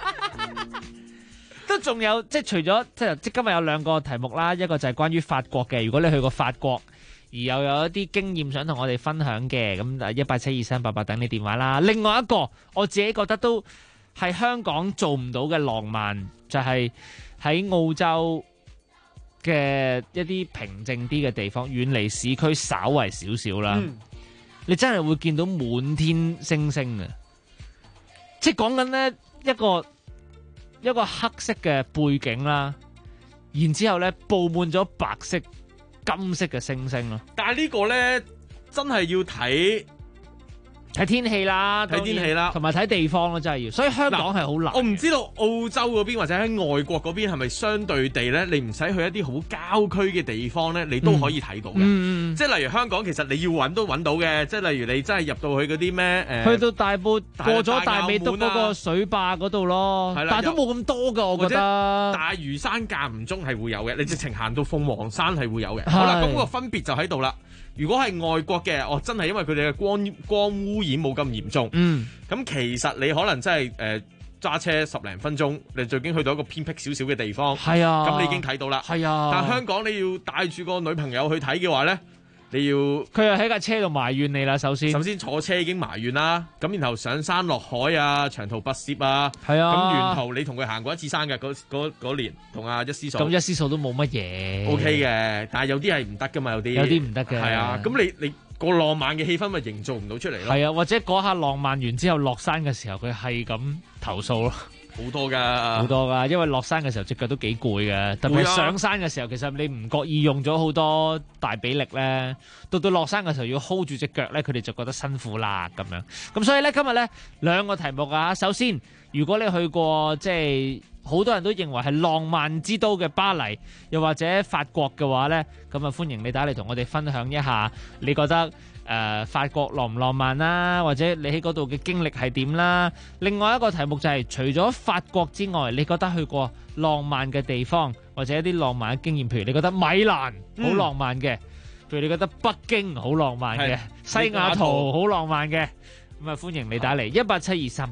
都仲有即係除咗即今日有兩個題目啦，一個就係關於法國嘅，如果你去過法國而又有一啲經驗想同我哋分享嘅，咁1872388等你電話啦。另外一個我自己覺得都係香港做唔到嘅浪漫，就係喺澳洲嘅一啲平靜啲嘅地方，遠離市區稍為少少啦，你真係會見到滿天星星嘅，即係講緊咧一個黑色嘅背景啦，然之後咧佈滿咗白色、金色嘅星星咯。但係呢個咧真係要睇天氣啦，睇天氣啦，同埋睇地方咯，真係要。所以香港係好難。我唔知道澳洲嗰邊或者喺外國嗰邊係咪相對地咧，你唔使去一啲好郊區嘅地方咧，你都可以睇到嘅。即係例如香港，其實你要揾都揾到嘅。即係例如你真係入到去嗰啲咩去到大埔過咗大美督嗰個水壩嗰度咯，但係都冇咁多㗎，我覺得。大嶼山間唔中係會有嘅，你直情行到鳳凰山係會有嘅。好啦，咁個分別就喺度啦。如果係外國嘅，真係因為佢哋嘅光污染冇咁嚴重。咁其實你可能真係揸車10零分鐘，你就已經去到一個偏僻少少嘅地方。係啊，咁你已經睇到啦。係啊，但香港你要帶住個女朋友去睇嘅話咧，你要佢又喺架車度埋怨你啦。首先坐車已經埋怨啦，咁然後上山落海啊，長途跋涉啊，係啊，咁沿途你同佢行過一次山嘅嗰年，同阿一師嫂。咁一師嫂都冇乜嘢。O K 嘅，但係有啲係唔得噶嘛，有啲唔得嘅。係啊，咁你個浪漫嘅氣氛咪營造唔到出嚟咯。係啊，或者嗰下浪漫完之後落山嘅時候，佢係咁投訴咯。好多噶，因為落山嘅時候隻腳都幾攰嘅，特別係上山嘅時候，其實你唔覺意用咗好多大髀力咧，到落山嘅時候要 hold 住隻腳咧，佢哋就覺得辛苦啦咁樣。咁所以咧今日咧兩個題目啊，首先如果你去過即係好多人都認為係浪漫之都嘅巴黎，又或者法國嘅話咧，咁啊歡迎你打嚟同我哋分享一下，你覺得法國浪唔浪漫啦，或者你喺嗰度嘅經歷係點啦？另外一個題目就係除咗法國之外，你覺得去過浪漫嘅地方，或者一啲浪漫嘅經驗，譬如你覺得米蘭好浪漫嘅，譬如你覺得北京好浪漫嘅，西雅圖好浪漫嘅，咁啊歡迎你打嚟1872388。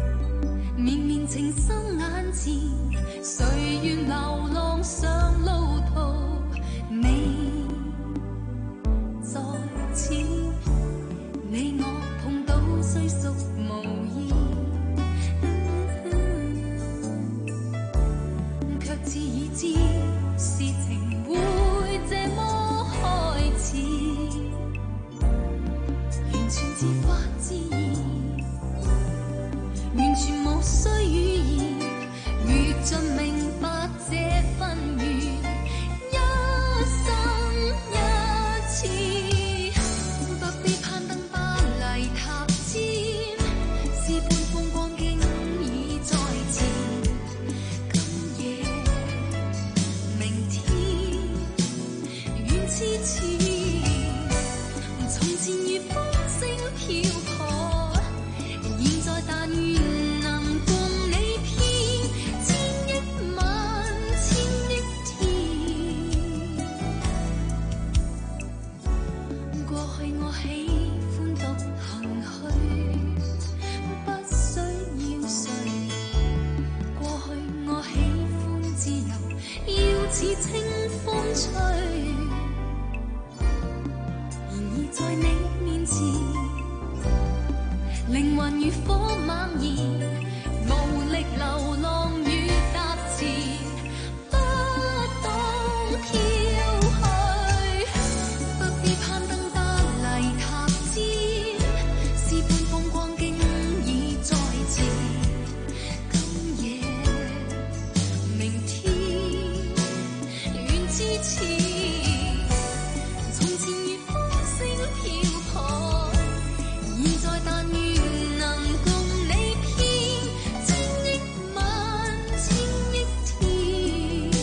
情深眼前，誰願流浪上路？ 似清風吹，然而在你面前，靈魂如火猛燃，無力流浪與踏前，不懂飄去，不必攀登巴黎塔尖，是半風光景已在前，今夜明天願支持，從前如風聲飄泊，現在但願能共你編千億晚千億天。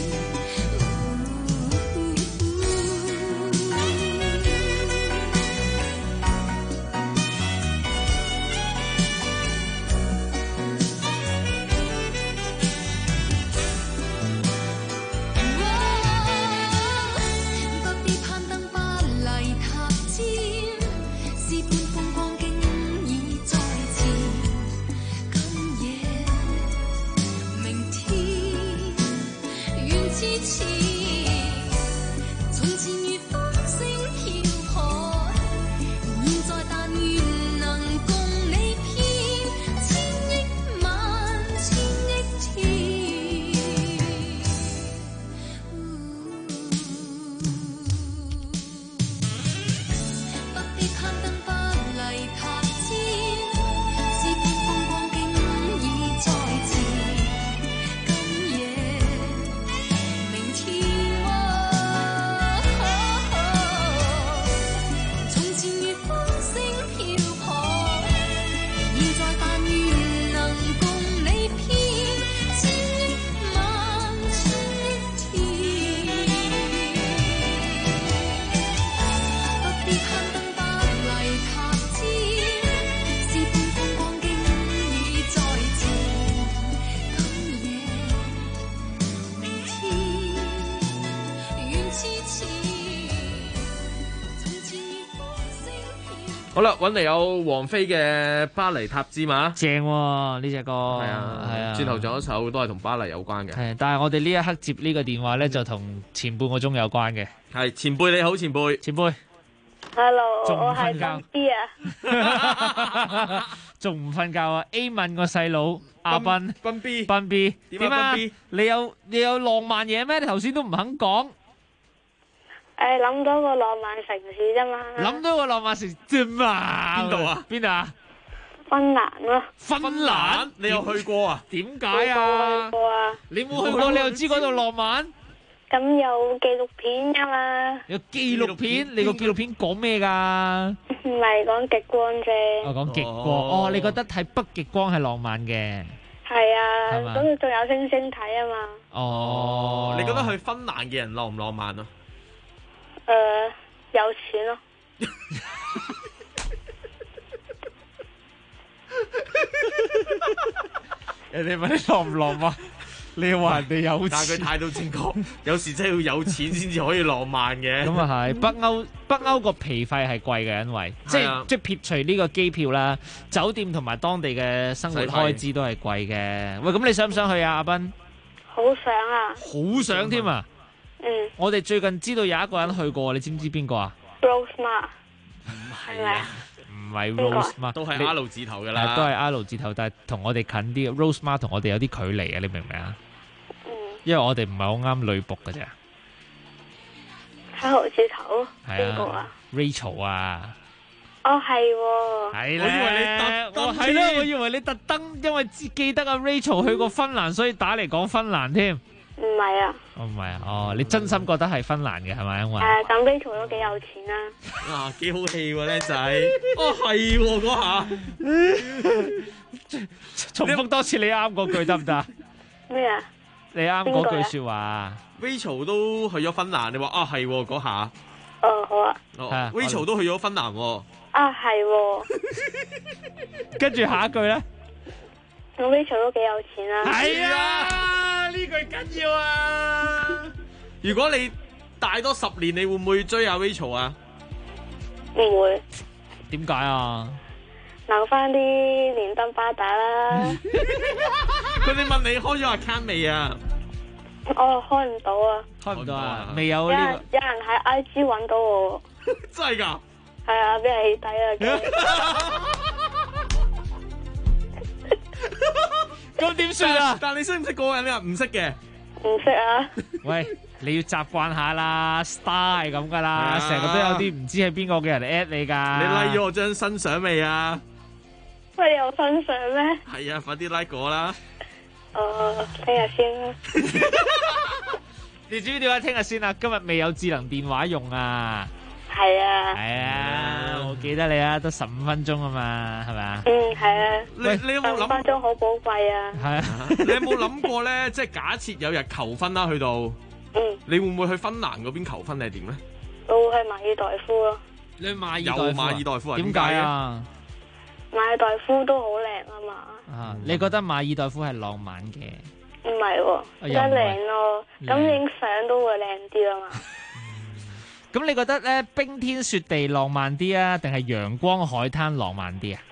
不必攀登巴黎塔尖，是半風光景已在前，今夜明天願支持，從前如風聲飄泊，現在但願能共你編千億晚千億天。不必攀登巴黎塔尖，是半風光景已在前，今夜明天從前如風聲飄泊，現在但願能共你編千億晚千億天。不必攀登巴黎塔尖，是半風光景已在前，今夜明天願支持，從前如風聲飄。 好啦，揾嚟有王菲嘅《巴黎塔尖》嘛， 正喎呢隻歌，係啊，轉頭仲有一首都係同巴黎有關嘅。 係，但係我哋呢一刻接呢個電話咧，就同前半個鐘有關嘅。 係前輩你好，前輩， 前輩， Hello， 仲唔我係瞓覺 B 啊， 仲唔瞓覺啊？A 問個細佬阿斌， 斌 B， 斌 B 點啊斌 B？ 你有浪漫嘢咩？你頭先都唔肯講。 諗到個浪漫城市啫嘛。 諗到個浪漫城啫嘛？ 邊度啊？ 邊度啊？ 芬蘭咯。 芬蘭？ 你有去過啊？ 點解啊？ 去過啊。 你冇去過，你又知嗰度浪漫？ 咁有紀錄片噶嘛？ 有紀錄片？你個紀錄片講咩㗎？ 唔係講極光啫。 我講極光。哦，你覺得睇北極光係浪漫嘅？ 係啊， 係嘛咁仲有星星睇啊嘛。 哦，你覺得去芬蘭嘅人浪唔浪漫啊？ 有錢咯。 人哋問你浪唔浪漫，你又話人哋有錢， 但係佢態度正確，有時真係要有錢先至可以浪漫嘅。 咁啊係，北歐個皮費係貴嘅，因為即係撇除呢個機票啦，酒店同埋當地嘅生活開支都係貴嘅。喂，咁你想唔想去啊，阿斌？ 好想啊！ 好想添啊！我哋最近知道有一個人去過，你知唔知邊個啊 ？Rosemar 唔係啊， 唔係 Rosemar， 都係 R 字頭噶啦， 都係 R 字頭，但係同我哋近啲。Rosemar 同我哋有啲距離啊，你明唔明啊？因為我哋唔係好啱女僕㗎啫。 7號字頭邊個啊 ？Rachel 啊！ 哦，係喎。 係咧，我以為你特登，因為記得阿 Rachel 去過芬蘭，所以打嚟講芬蘭添。 唔係啊。 唔係啊，哦，你真心覺得係芬蘭嘅係咪？因為咁 Rachel 都幾有錢啊。 啊，幾好氣喎，僆仔！哦，係喎，嗰下。 重複多次你啱嗰句得唔得？ 咩啊？ 你啱嗰句說話。 Rachel 都去咗芬蘭，你話啊係喎嗰下。 哦，好啊。 哦 Rachel 都去咗芬蘭喎。 啊，係喎。 跟住下一句咧。 咁 Rachel 都幾有錢啊。 係啊，呢句緊要啊！ 如果你大多10年，你會唔會追阿 Rachel 啊？ 唔會。 點解啊？ 留翻啲連登巴打啦。 佢哋問你開咗 account 未啊？ 哦，開唔到啊！ 開唔到啊？未有有人喺 IG 揾到我。 真係㗎？ 係啊，俾人起底啊！ 咁點算啊？ 但你識唔識嗰個人啊？唔識嘅。 唔識啊！ 喂，你要習慣下啦 ，star 係咁噶啦，成日都有啲唔知係邊個嘅人 at 你噶。 你 like 咗我張新相未啊？ 喂，有新相咩？ 係啊，快啲 like 我啦！ 聽日先啦。 你知唔知點解聽日先啊？今日未有智能電話用啊！ 係啊， 係啊，我記得你啊，得15分鐘啊嘛，係咪啊？ 係啊。 你有冇諗？15 分鐘好寶貴啊！ 係啊， 你有冇諗過咧？即係假設有日求婚啦，去到，你會唔會去芬蘭嗰邊求婚定係點咧？ 我會去馬爾代夫咯。 你去馬爾代夫？ 有馬爾代夫啊？ 點解啊？ 馬爾代夫都好靚啊嘛。 啊，你覺得馬爾代夫係浪漫嘅？ 唔係喎，而家靚咯，咁影相都會靚啲啊嘛。 咁你覺得咧，冰天雪地浪漫啲啊，定係陽光海灘浪漫啲啊？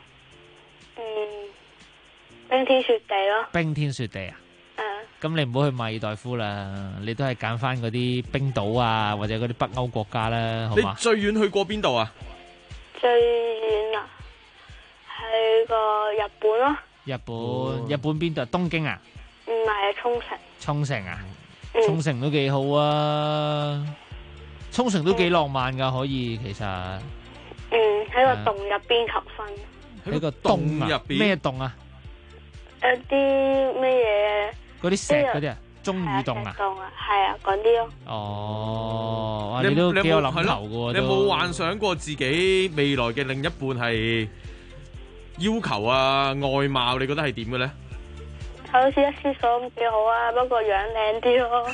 冰天雪地咯。 冰天雪地啊？咁你唔好去馬爾代夫啦，你都係揀翻嗰啲冰島啊，或者嗰啲北歐國家啦，好嘛？ 你最遠去過邊度啊？ 最遠啊，去過日本咯。 日本邊度？東京啊？ 唔係，沖繩。 沖繩啊？沖繩都幾好啊！沖繩都幾浪漫噶，可以其實。 喺個洞入邊求婚。 喺個洞入邊？咩洞啊？ 有啲咩嘢？ 嗰啲石嗰啲啊？中雨洞啊？ 洞啊，係啊，嗰啲咯。 哦，你都幾有諗頭噶喎！ 你有冇幻想過自己未來嘅另一半係要求啊、外貌？你覺得係點嘅咧？ 好似一絲所咁幾好啊，不過樣靚啲咯。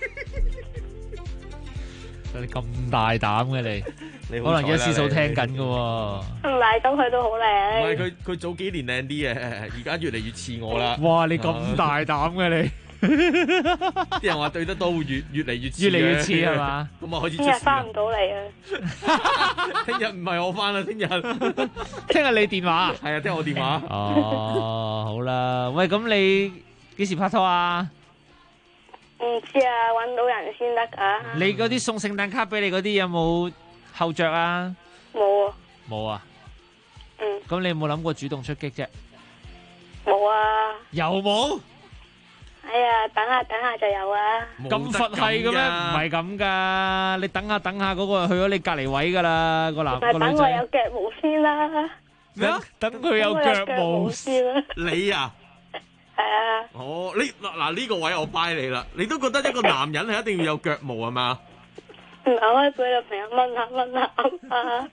你咁大膽嘅你可能一絲數聽緊嘅喎。 唔係，咁佢都好靚。 唔係佢早幾年靚啲嘅，而家越嚟越似我啦。 哇！你咁大膽嘅你， 啲人話對得到越嚟越似， 越嚟越似係嘛？ 咁啊開始。 聽日翻唔到嚟啊！ 聽日唔係我翻啦，聽日你電話。 係啊，聽我電話。 哦，好啦，喂，咁你幾時拍拖啊？ 唔知啊，搵到人先得噶。 你嗰啲送聖誕卡俾你嗰啲有冇後着啊？ 冇啊。 冇啊？咁你有冇諗過主動出擊啫？ 冇啊。 又冇？ 哎呀，等下就有啊。 咁佛系嘅咩？唔係咁噶，你等下嗰個去咗你隔離位噶啦，個女仔。 等我有腳毛先啦。 咩啊？等佢有腳毛先啦。 你啊？ 係啊。 哦，呢個位我拜你啦。你都覺得一個男人係一定要有腳毛係嘛？ 唔係可以俾女朋友掹下啊！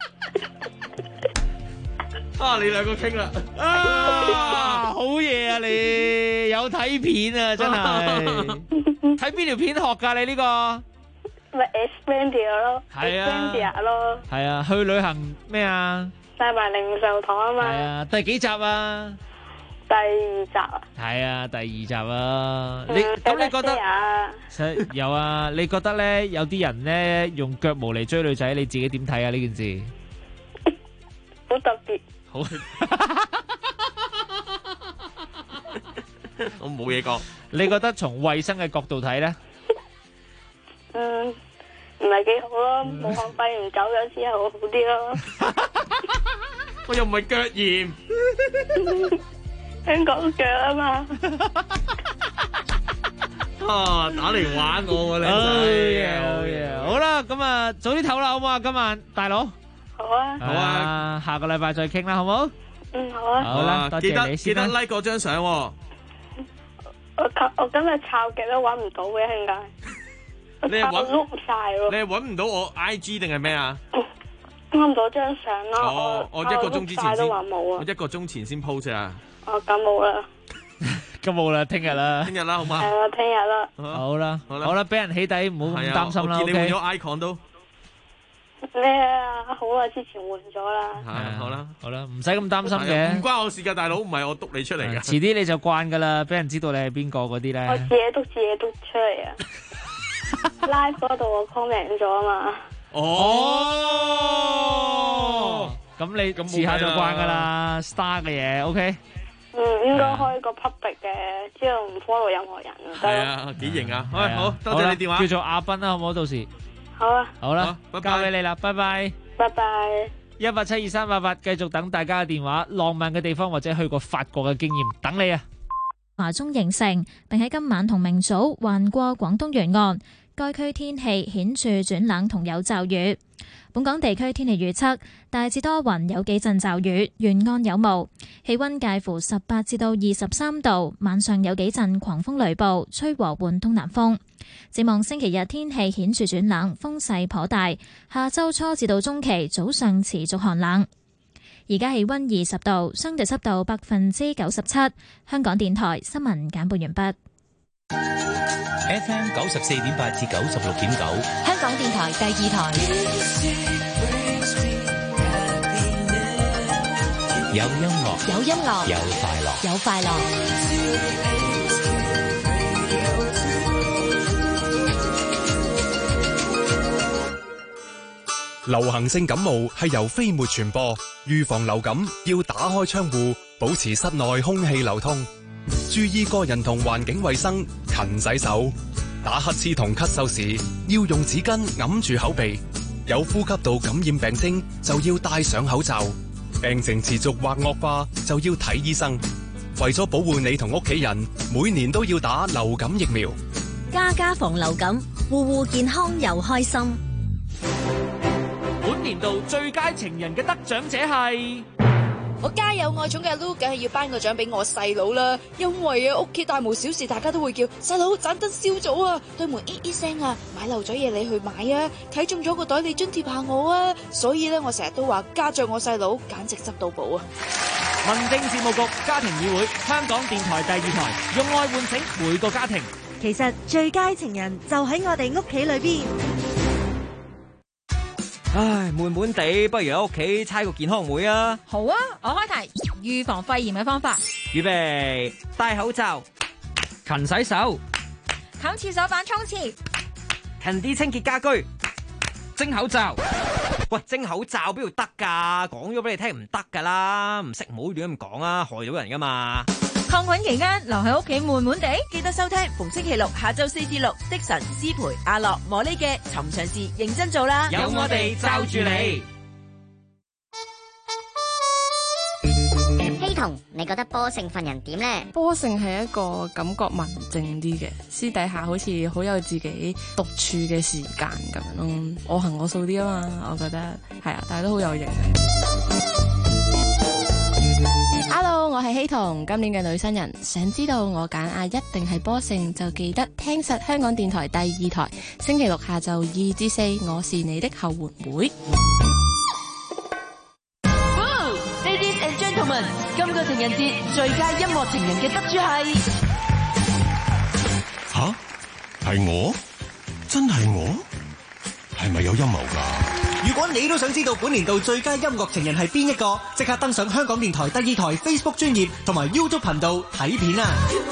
啊，你兩個傾啦！ 好嘢啊！你有睇片啊，真係睇邊條片學噶？你呢個咪 Expedia 咯， 係啊 Expedia 咯， 係啊，去旅行咩啊？ 帶埋零售堂啊嘛。 係啊，第幾集啊？ 第2集啊。 係啊，第2集啊。你覺得有啊？你覺得咧有啲人咧用腳毛嚟追女仔，你自己點睇啊？呢件事好特別。 好， 我冇嘢講。 你覺得從衛生嘅角度睇咧？ 唔係幾好咯，武漢肺炎走咗之後好啲咯。 我又唔係腳炎， 香港腳啊嘛。 啊，打嚟玩我喎， 你好啦，咁啊早啲唞啦，好唔好啊？今晚大佬。 好啊， 好啊， 下個禮拜再傾啦，好唔好？ 好啊。 好啦，多謝你先啦。 記得 like 嗰張相。我今日抄極都搵唔到嘅，點解？ 你係碌晒喎。 你係搵唔到我 IG 定係咩啊？ 搵唔到張相啦。 我1個鐘之前都話冇啊。 我1個鐘前先 post 啊。 咁冇啦。 咁冇啦，聽日啦。 聽日啦，好嘛？ 係啊，聽日啦。 好啦，好啦，俾人起底唔好咁擔心啦。 我見你換咗 icon 都。 咩啊？好耐之前換咗啦。 係，好啦， 好啦，唔使咁擔心嘅。 唔關我事噶，大佬，唔係我督你出嚟嘅。 遲啲你就慣噶啦，俾人知道你係邊個嗰啲咧。 我自己督出嚟啊！Live 嗰度我 comment 咗啊嘛。 哦。咁你遲下就慣噶啦 ，star 嘅嘢，OK。 咩應該開個 public 嘅，之後唔 follow 任何人啊。 係啊，幾型啊！好多謝你電話， 叫做阿斌啦，好唔好？到時好啊， 好啦，交俾你啦，拜拜， 拜拜。 1872388，繼續等大家嘅電話，浪漫嘅地方或者去過法國嘅經驗，等你啊！ 華中形成，並喺今晚同明早橫過廣東沿岸，該區天氣顯著轉冷同有驟雨。本港地區天氣預測大致多雲，有幾陣驟雨，沿岸有霧，氣溫介乎18至到23度，晚上有幾陣狂風雷暴，吹和緩東南風。展望星期日天氣顯著轉冷，風勢頗大，下周初至到中期早上持續寒冷。而家氣溫20度，相對濕度97%。香港電台新聞簡報完畢。 FM 94.8至96.9， 香港電台第2台。 有音樂， 有音樂， 有快樂， 有快樂。 流行性感冒係由飛沫傳播，預防流感要打開窗戶，保持室內空氣流通，注意個人同環境衛生，勤洗手。打乞嗤同咳嗽時要用紙巾揞住口鼻，有呼吸道感染病徵就要戴上口罩，病情持續或惡化就要睇醫生。為咗保護你同屋企人，每年都要打流感疫苗。 家家防流感，戶戶健康又開心。 本年度最佳情人嘅得獎者係我家有愛寵嘅 Lu， 梗係要頒個獎俾我細佬啦。因為啊，屋企大無小事，大家都會叫細佬盞燈燒咗啊，對門咦聲啊，買漏咗嘢你去買啊，睇中咗個袋你津貼下我啊。所以咧，我成日都話家着我細佬，簡直執到寶啊！ 民政事務局家庭議會，香港電台第2台，用愛喚醒每個家庭。 其實最佳情人就喺我哋屋企裏邊。 唉，悶悶地，不如喺屋企猜個健康會啊！ 好啊，我開題，預防肺炎嘅方法。 預備，戴口罩，勤洗手， 冚廁所板沖廁， 勤啲清潔家居，蒸口罩。喂，蒸口罩邊度得噶？講咗俾你聽唔得噶啦，唔識唔好亂咁講啊，害到人噶嘛。 抗菌期間留喺屋企悶悶地，記得收聽逢星期六下晝4至6的神師培阿樂摸呢嘅尋常事認真做啦， 有我哋罩住你。 希彤，你覺得波勝份人點呢？ 波勝係一個感覺文靜啲嘅，私底下好似好有自己獨處嘅時間咁樣咯，我行我素啲啊嘛，我覺得係啊，但係都好有型。Hello， 我係希彤，今年嘅女新人，想知道我揀一定係波勝，就記得聽實香港電台第2台，星期六下晝2至4，我是你的後援會。 Ladies and gentlemen， 今個情人節最佳音樂情人嘅得主係吓？係我？真係我？係咪有陰謀㗎？ 如果你都想知道本年度最佳音樂情人係邊一個，即刻登上香港電台第2台 Facebook 專頁同埋 YouTube 頻道睇片啊！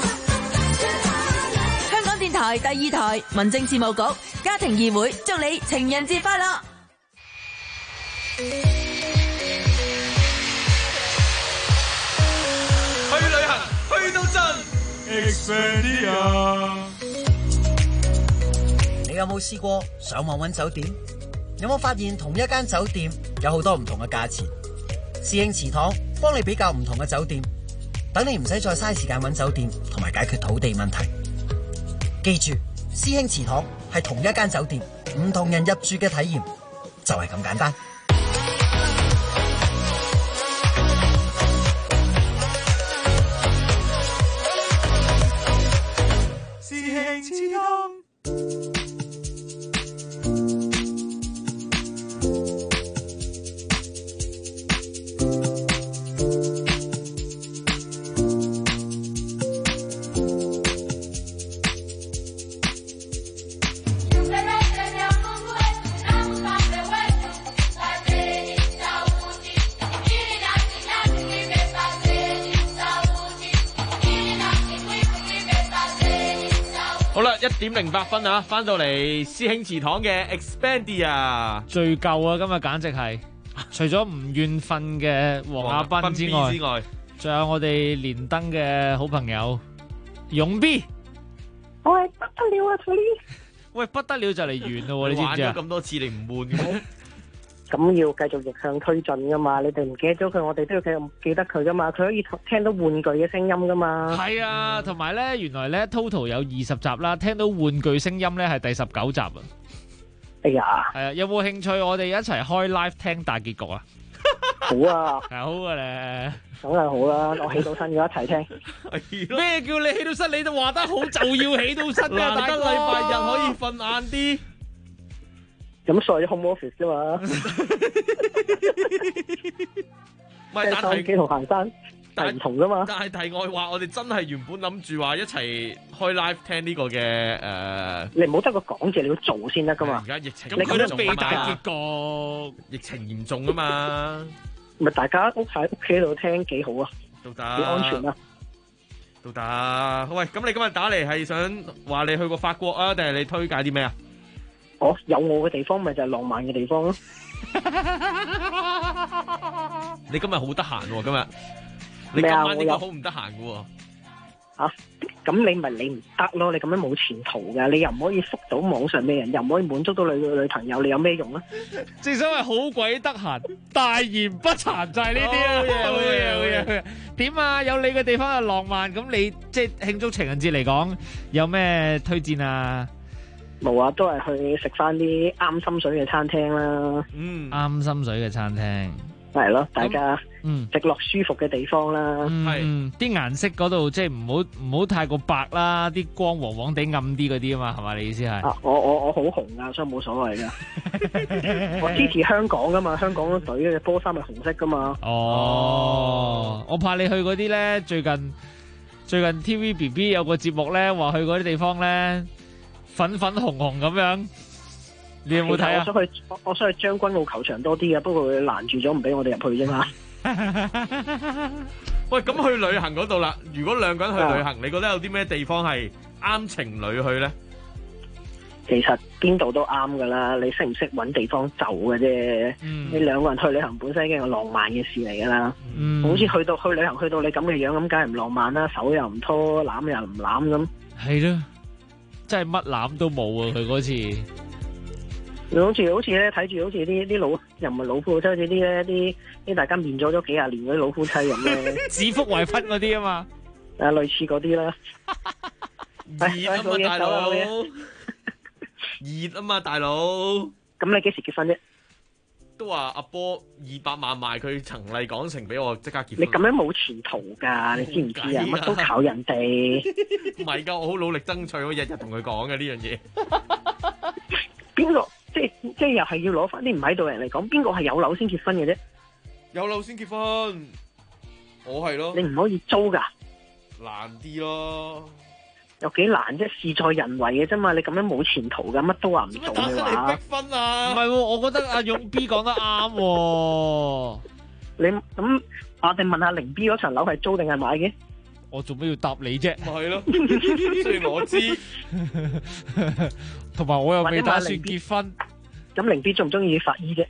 香港電台第2台民政事務局家庭議會，祝你情人節快樂！ 去旅行去到盡 Expedia。 你有冇試過上網揾酒店？有冇發現同一間酒店有好多唔同嘅價錢？師兄祠堂幫你比較唔同嘅酒店，等你唔使再嘥時間揾酒店同埋解決土地問題。記住，師兄祠堂係同一間酒店，唔同人入住嘅體驗就係咁簡單。 師兄祠堂。 好啦，1:08啊，翻到嚟師兄祠堂嘅 Expedia 最舊啊！今日簡直係除咗唔願瞓嘅黃亞斌之外， 仲有我哋連登嘅好朋友勇 B， 我係不得了啊！同你喂，不得了就嚟完咯，你知唔知啊？ 玩咗咁多次，你唔換嘅？ 咁要繼續逆向推進噶嘛？你哋唔記得咗佢，我哋都要繼續記得佢噶嘛？佢可以聽到玩具嘅聲音噶嘛？ 係啊，同埋咧，原來咧 total 有20集啦，聽到玩具聲音咧係第19集啊！ 哎呀， 係啊，有冇興趣我哋一齊開 live 聽大結局啊？ 好啊， 係好嘅咧， 梗係好啦，我起到身要一齊聽。 咩叫你起到身？你就話得好就要起到身啊！ 難得禮拜日可以瞓晏啲。 咁所以 home office 啫嘛， 唔係，但係同行山係唔同噶嘛。 但係題外話，我哋真係原本諗住話一齊開 live 聽呢個嘅你唔好得個講字，你要做先得噶嘛。 而家疫情咁佢都未大結局， 疫情嚴重啊嘛。 咪大家喺屋企度聽幾好啊， 都得， 幾安全啊， 都得。喂，咁你今日打嚟係想話你去過法國啊，定係你推介啲咩啊？ 有我嘅地方咪就係浪漫嘅地方咯。 你今日好得閒喎，今日你今晚應該好唔得閒嘅喎。 咁你咪你唔得咯，你咁樣冇前途㗎，你又唔可以覆到網上嘅人，又唔可以滿足到女朋友，你有咩用啊？ 正所謂好鬼得閒，大言不慚就係呢啲啊！好嘢！點啊？有你嘅地方係浪漫，咁你即係慶祝情人節嚟講，有咩推薦啊？ 冇啊，都係去食翻啲啱心水嘅餐廳啦。 啱心水嘅餐廳係咯，大家食落舒服嘅地方啦。 係啲顏色嗰度即係唔好太過白啦，啲光黃黃地暗啲嗰啲啊嘛，係嘛？你意思係？ 我好紅噶，所以冇所謂噶。我支持香港噶嘛，香港隊嘅波衫係紅色噶嘛。 我怕你去嗰啲咧，最近 TVBB 有個節目咧，話去嗰啲地方咧。粉粉紅紅咁樣，你有冇睇啊？ 我想去將軍澳球場多啲嘅，不過佢攔住咗唔俾我哋入去啫嘛。 喂，咁去旅行嗰度啦，如果兩個人去旅行，你覺得有啲咩地方係啱情侶去咧？ 其實邊度都啱噶啦，你識唔識搵地方走嘅啫。你兩個人去旅行本身已經係浪漫嘅事嚟噶啦。好似去旅行去到你咁嘅樣，咁梗係唔浪漫啦，手又唔拖，攬又唔攬咁。 係咯。真係乜攬都冇啊！佢嗰次， 你好似咧睇住好似啲老又唔係老夫妻，好似啲大家面咗幾廿年嗰啲老夫妻咁咧， 指腹為婚嗰啲啊嘛， 類似嗰啲啦。 熱啊嘛，大佬！熱啊嘛，大佬！ 咁你幾時結婚啫？ 都話阿波200萬賣佢層麗港城俾我，即刻結婚。 你咁樣冇前途噶，你知唔知啊？乜都靠人哋。 唔係噶，我好努力爭取，我日日同佢講嘅呢樣嘢。 邊個即係又係要攞翻啲唔喺度人嚟講？邊個係有樓先結婚嘅啫？ 有樓先結婚，我係咯。 你唔可以租噶， 難啲咯。 有幾難啫？事在人為嘅啫嘛！你咁樣冇前途噶，乜都話唔做嘅話， 你逼婚啊？ 唔係，我覺得阿勇 B 講得啱。 你咁，我哋問下零 B 嗰層樓係租定係買嘅？ 我做咩要答你啫？ 咪係咯，雖然我知， 同埋我又未打算結婚。 咁零 B 中唔中意法醫啫？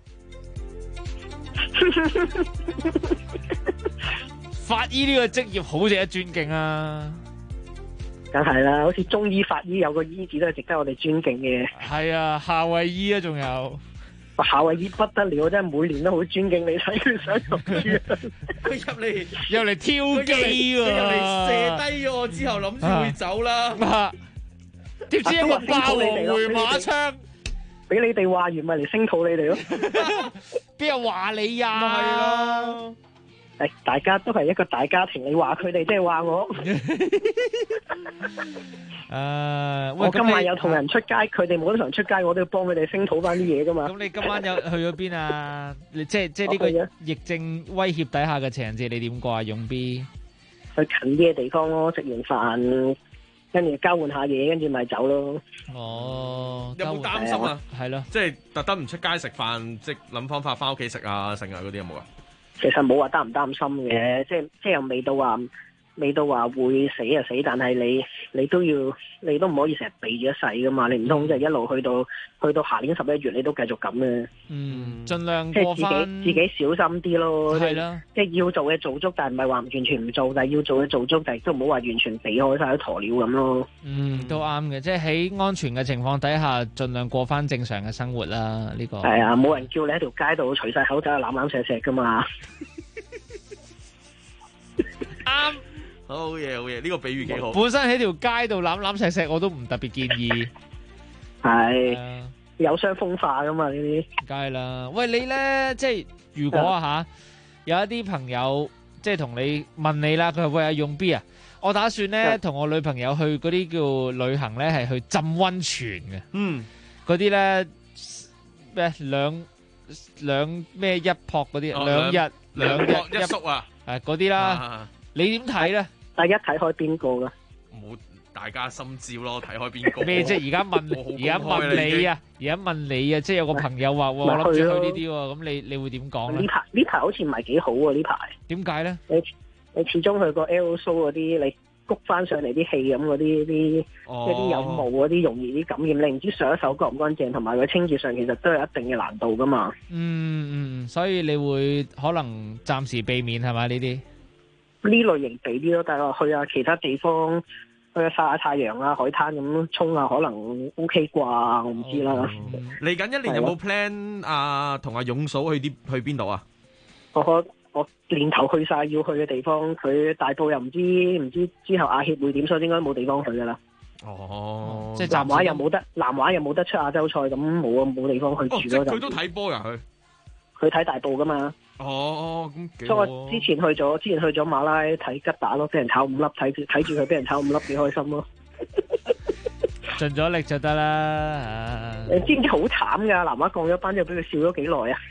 法醫呢個職業好值得尊敬啊！ 梗係啦，好似中醫法醫有個醫字都係值得我哋尊敬嘅。 係啊，夏威夷啊，仲有夏威夷不得了，真係每年都好尊敬你，睇佢想讀書。 佢入嚟挑機喎， 佢入嚟射低咗我之後，諗住會走啦。 點知一個霸王回馬槍， 俾你哋話完咪嚟聲討你哋咯。 邊有話你呀？ 咪係咯。 大家都係一個大家庭，你話佢哋即係話我。我今晚有同人出街，佢哋冇得同人出街，我都要幫佢哋聲討翻啲嘢噶嘛。 咁你今晚有去咗邊啊？即係呢個疫症威脅底下嘅情人節，你點過啊？勇 B 去近啲嘅地方咯，食完飯跟住交換下嘢，跟住咪走咯。 哦，有冇擔心啊？ 係咯， 即係特登唔出街食飯，即係諗方法翻屋企食啊，剩啊嗰啲有冇啊？ 其實冇話擔唔擔心嘅，即係又未到話未到話會死就死，但係你都唔可以成日避住一世噶嘛，你唔通即係一路去到下年11月你都繼續咁咧？ 盡量即過翻係自己小心啲咯。 係啦， 即係要做嘅做足，但係唔係話完全唔做，但係要做嘅做足，但係都唔好話完全避開晒啲鴕鳥咁咯。 都啱嘅，即係喺安全嘅情況底下，盡量過翻正常嘅生活啦。呢個係啊，冇人叫你喺條街度除晒口罩攬攬錫錫噶嘛。 啱。 好嘢，呢個比喻幾好。 本身喺條街度攬攬錫錫，我都唔特別建議。 係有傷風化噶嘛呢啲。 梗係啦，喂你咧，即係如果有一啲朋友即係同你問你啦，佢話喂阿勇 B 啊，我打算咧同我女朋友去嗰啲叫旅行咧，係去浸溫泉嘅。嗰啲咧咩兩咩一泊嗰啲，兩日一宿啊， 嗰啲啦。你點睇咧？ 第一睇開邊個噶？ 冇大家心照咯，睇開邊個？ 咩啫？而家問你啊！即係有個朋友話我諗住去呢啲喎，咁你會點講咧？ 呢排好似唔係幾好喎，呢排。 點解咧？ 你始終去個 Air Show 嗰啲，你谷翻上嚟啲氣咁嗰啲一啲有霧嗰啲容易啲感染，你唔知上一手乾唔乾淨，同埋佢清潔上其實都有一定嘅難度噶嘛。 所以你會可能暫時避免係咪呢啲？ 呢類型避啲咯，但係話去下其他地方，去下曬下太陽啊、海灘咁沖下可能 OK 啩，我唔知啦。 嚟緊一年有冇 plan 同阿勇嫂去邊度啊？ 我年頭去晒要去嘅地方，佢大埔又唔知之後亞協會點，所以應該冇地方去噶啦。 即係南華又冇得出亞洲賽，咁冇地方去住咯。 佢都睇波呀佢睇大埔噶嘛。 咁幾好。所以我之前去咗馬拉睇吉打咯，俾人炒5粒，睇住佢俾人炒5粒，幾開心咯。 盡咗力就得啦。 你知唔知好慘噶？南華降咗班之後，俾佢笑咗幾耐啊？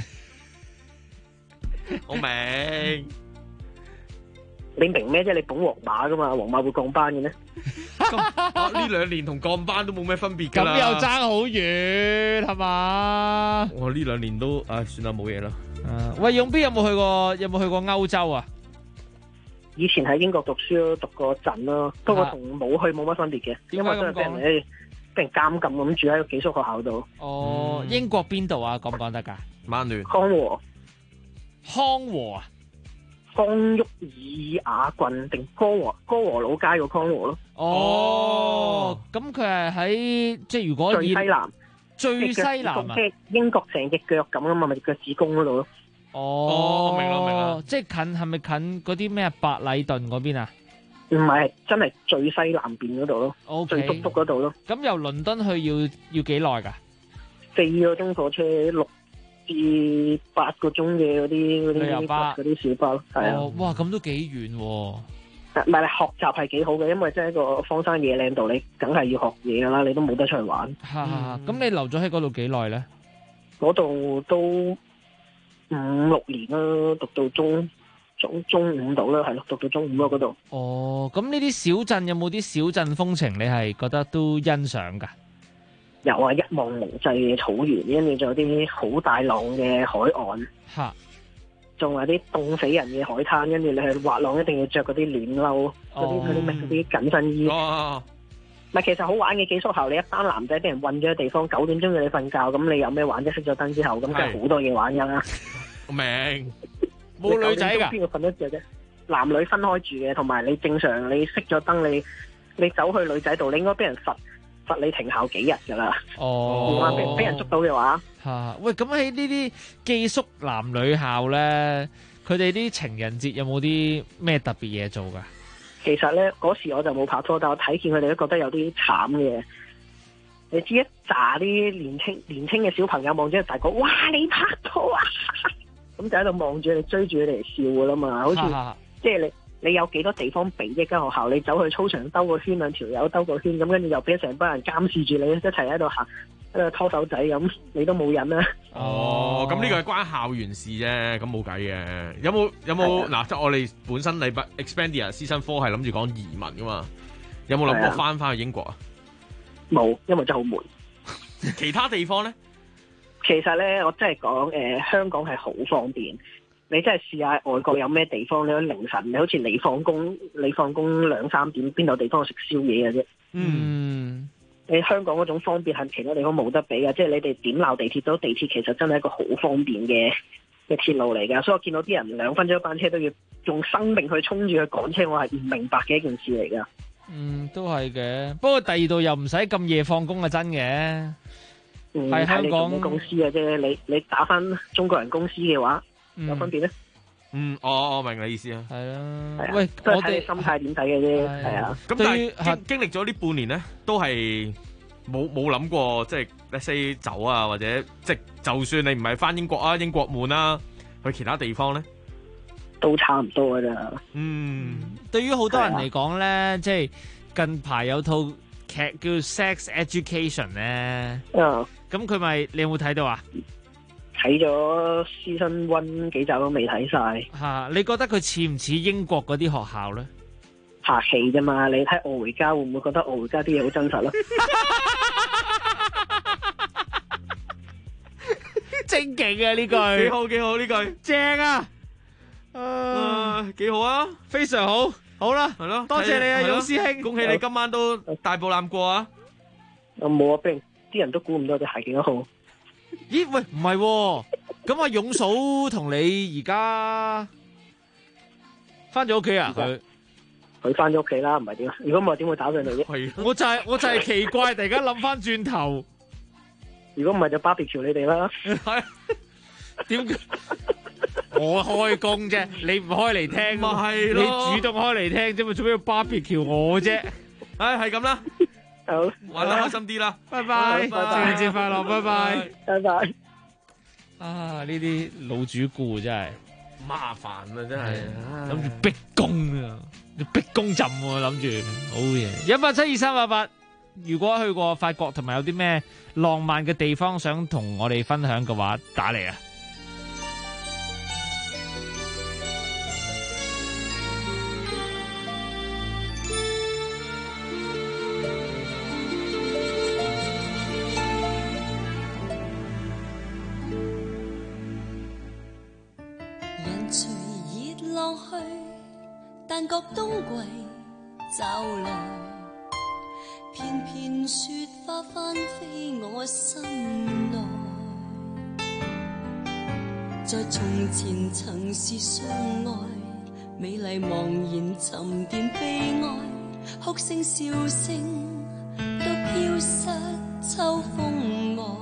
我明。 你明咩啫？你捧皇馬噶嘛？皇馬會降班嘅咩？ 呢2年同降班都冇咩分別噶啦。 咁又爭好遠係嘛？ 我呢2年都算啦，冇嘢啦。 喂，勇 B 有冇去過歐洲啊？ 以前喺英國讀書讀過陣咯，不過同冇去冇乜分別嘅，因為都係俾人監禁咁住喺個寄宿學校度。 英國邊度啊？講唔講得㗎？ 曼聯。 康和啊？ 康沃爾雅郡定歌和老街個康和咯。 咁佢係喺即係如果最西南啊，即係英國成隻腳咁啊嘛，咪腳趾公嗰度咯。 明啦，即係近係咪近嗰啲咩白禮頓嗰邊啊？ 唔係，真係最西南邊嗰度咯，最篤嗰度咯。 咁由倫敦去要幾耐噶 ？4個鐘火車，6至8個鐘嘅嗰啲旅遊巴，嗰啲小巴咯，係啊。 哇，咁都幾遠喎。 唔係，學習係幾好嘅，因為真係一個荒山野嶺度，你梗係要學嘢噶啦，你都冇得出去玩。 咁你留咗喺嗰度幾耐咧？ 嗰度都5-6年啦，讀到中5度啦，係咯，讀到中5咯嗰度。 咁呢啲小鎮有冇啲小鎮風情？你係覺得都欣賞噶？ 有啊，一望無際嘅草原，跟住仲有啲好大浪嘅海岸，仲有啲凍死人嘅海灘，跟住你去滑浪一定要着嗰啲暖褸，嗰啲緊身衣。唔係，其實好玩嘅寄宿校，你一班男仔俾人困咗嘅地方，9點鐘要你瞓覺，咁你有咩玩啫？熄咗燈之後，咁梗係好多嘢玩噶啦。 我明， 冇女仔噶， 邊個瞓得着啫？男女分開住嘅，同埋你正常你熄咗燈，你走去女仔度，你應該俾人罰你停校幾日噶啦。俾人捉到嘅話， 喂，咁喺呢啲寄宿男女校咧，佢哋啲情人節有冇啲咩特別嘢做噶？ 其實咧嗰時我就冇拍拖，但我睇見佢哋都覺得有啲慘嘅。你知一紮啲年青嘅小朋友望住大哥，哇！你拍拖啊？咁就喺度望住你，追住佢哋笑噶啦嘛，好似即係你有幾多地方俾一間學校？你走去操場兜個圈，2條友兜個圈，咁跟住又俾成班人監視住你，一齊喺度行，喺度拖手仔咁，你都冇癮啦。 咁呢個係關校園事啫，咁冇計嘅。有冇嗱？即係我哋本身禮拜 Expandia Season 4係諗住講移民噶嘛？有冇諗過翻去英國啊？ 冇，因為真係好悶。 其他地方咧？ 其實咧，我真係講香港係好方便。 你真係試下外國有咩地方，你凌晨你好似你放工2、3點，邊度地方食宵夜嘅啫？你香港嗰種方便係其他地方冇得比嘅，即係你哋點鬧地鐵都，地鐵其實真係一個好方便嘅鐵路嚟㗎，所以我見到啲人2分鐘一班車都要用生命去衝住去趕車，我係唔明白嘅一件事嚟㗎。 都係嘅，不過第二度又唔使咁夜放工啊，真嘅。喺香港你公司嘅啫，你打翻中國人公司嘅話，有分別咧？ 我明你意思啊。 係啦， 喂，都係睇你心態點睇嘅啫。係啊。 咁但係經歷咗呢半年咧，都係冇諗過即係 let's say 走啊，或者即係就算你唔係翻英國啊，英國悶啊，去其他地方咧， 都差唔多㗎咋。 對於好多人嚟講咧，即係近排有套劇叫 Sex Education 咧。咁佢咪你有冇睇到啊？ 睇咗 Season 1幾集都未睇晒。 你覺得佢似唔似英國嗰啲學校咧？ 拍戲啫嘛，你睇《愛回家》會唔會覺得《愛回家》啲嘢好真實咯？ 正勁啊！呢句幾好呢句正啊！ 幾好啊， 非常好，好啦， 係咯， 多謝你啊，勇師兄， 恭喜你今晚都大步攬過啊！ 冇啊，啲人都估唔到隻鞋幾多號。 咦？喂，唔係喎，咁阿勇嫂同你而家翻咗屋企啊？ 佢翻咗屋企啦，唔係點？如果唔係點會打上嚟啫？ 我就係奇怪，突然間諗翻轉頭， 如果唔係就 barbecue 你哋啦。 點？我開工啫，你唔開嚟聽， 咪係咯？ 你主動開嚟聽啫嘛，做咩要 barbecue 我啫？ 係咁啦， 好， 玩得開心啲啦， 拜拜，聖誕節快樂，拜拜， 拜拜。 呢啲老主顧真係麻煩啊，真係諗住逼宮啊，逼宮陣喎，諗住好嘢。1872388，如果去過法國同埋有啲咩浪漫嘅地方想同我哋分享嘅話，打嚟啊！ 但覺冬季就來，片片雪花翻飛我心內。在從前曾是相愛，美麗茫然沉澱悲哀，哭聲笑聲都飄失秋風外。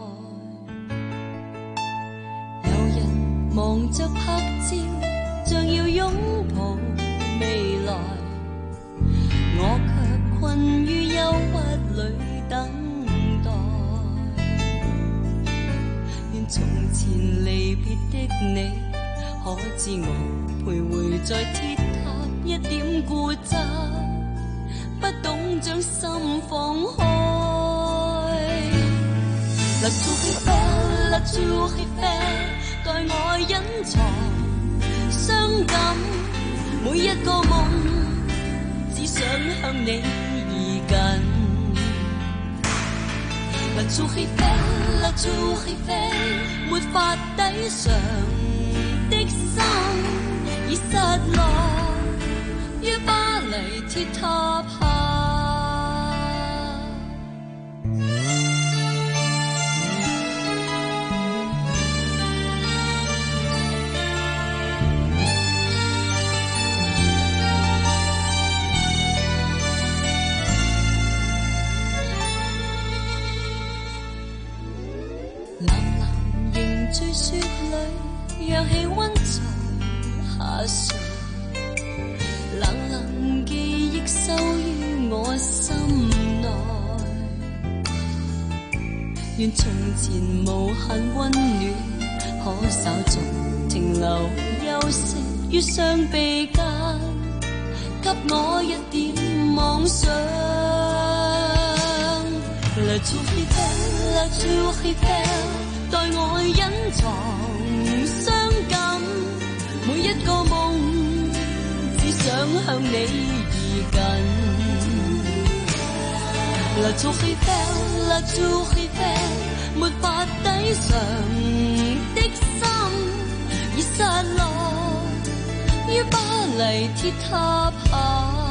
有人忙着拍照，像要擁抱未來，我卻困於憂鬱裏等待。願從前離別的你，可知我徘徊在鐵塔，一點固執，不懂將心放開。La tour Eiffel, la tour Eiffel， 待我隱藏傷感。每一個夢，只想向你移近。La tour Eiffel, la tour Eiffel， 沒法抵償的心，已失落於巴黎鐵塔下。醉雪裏，讓氣溫在下垂，冷冷記憶收於我心內。願從前無限溫暖，可稍作停留休息於雙臂間，給我一點妄想。La tour Eiffel, la tour Eiffel， 待我隱藏傷感，每一個夢只想向你移近。La tour Eiffel, la tour Eiffel， 沒法抵償的心已失落於巴黎鐵塔下。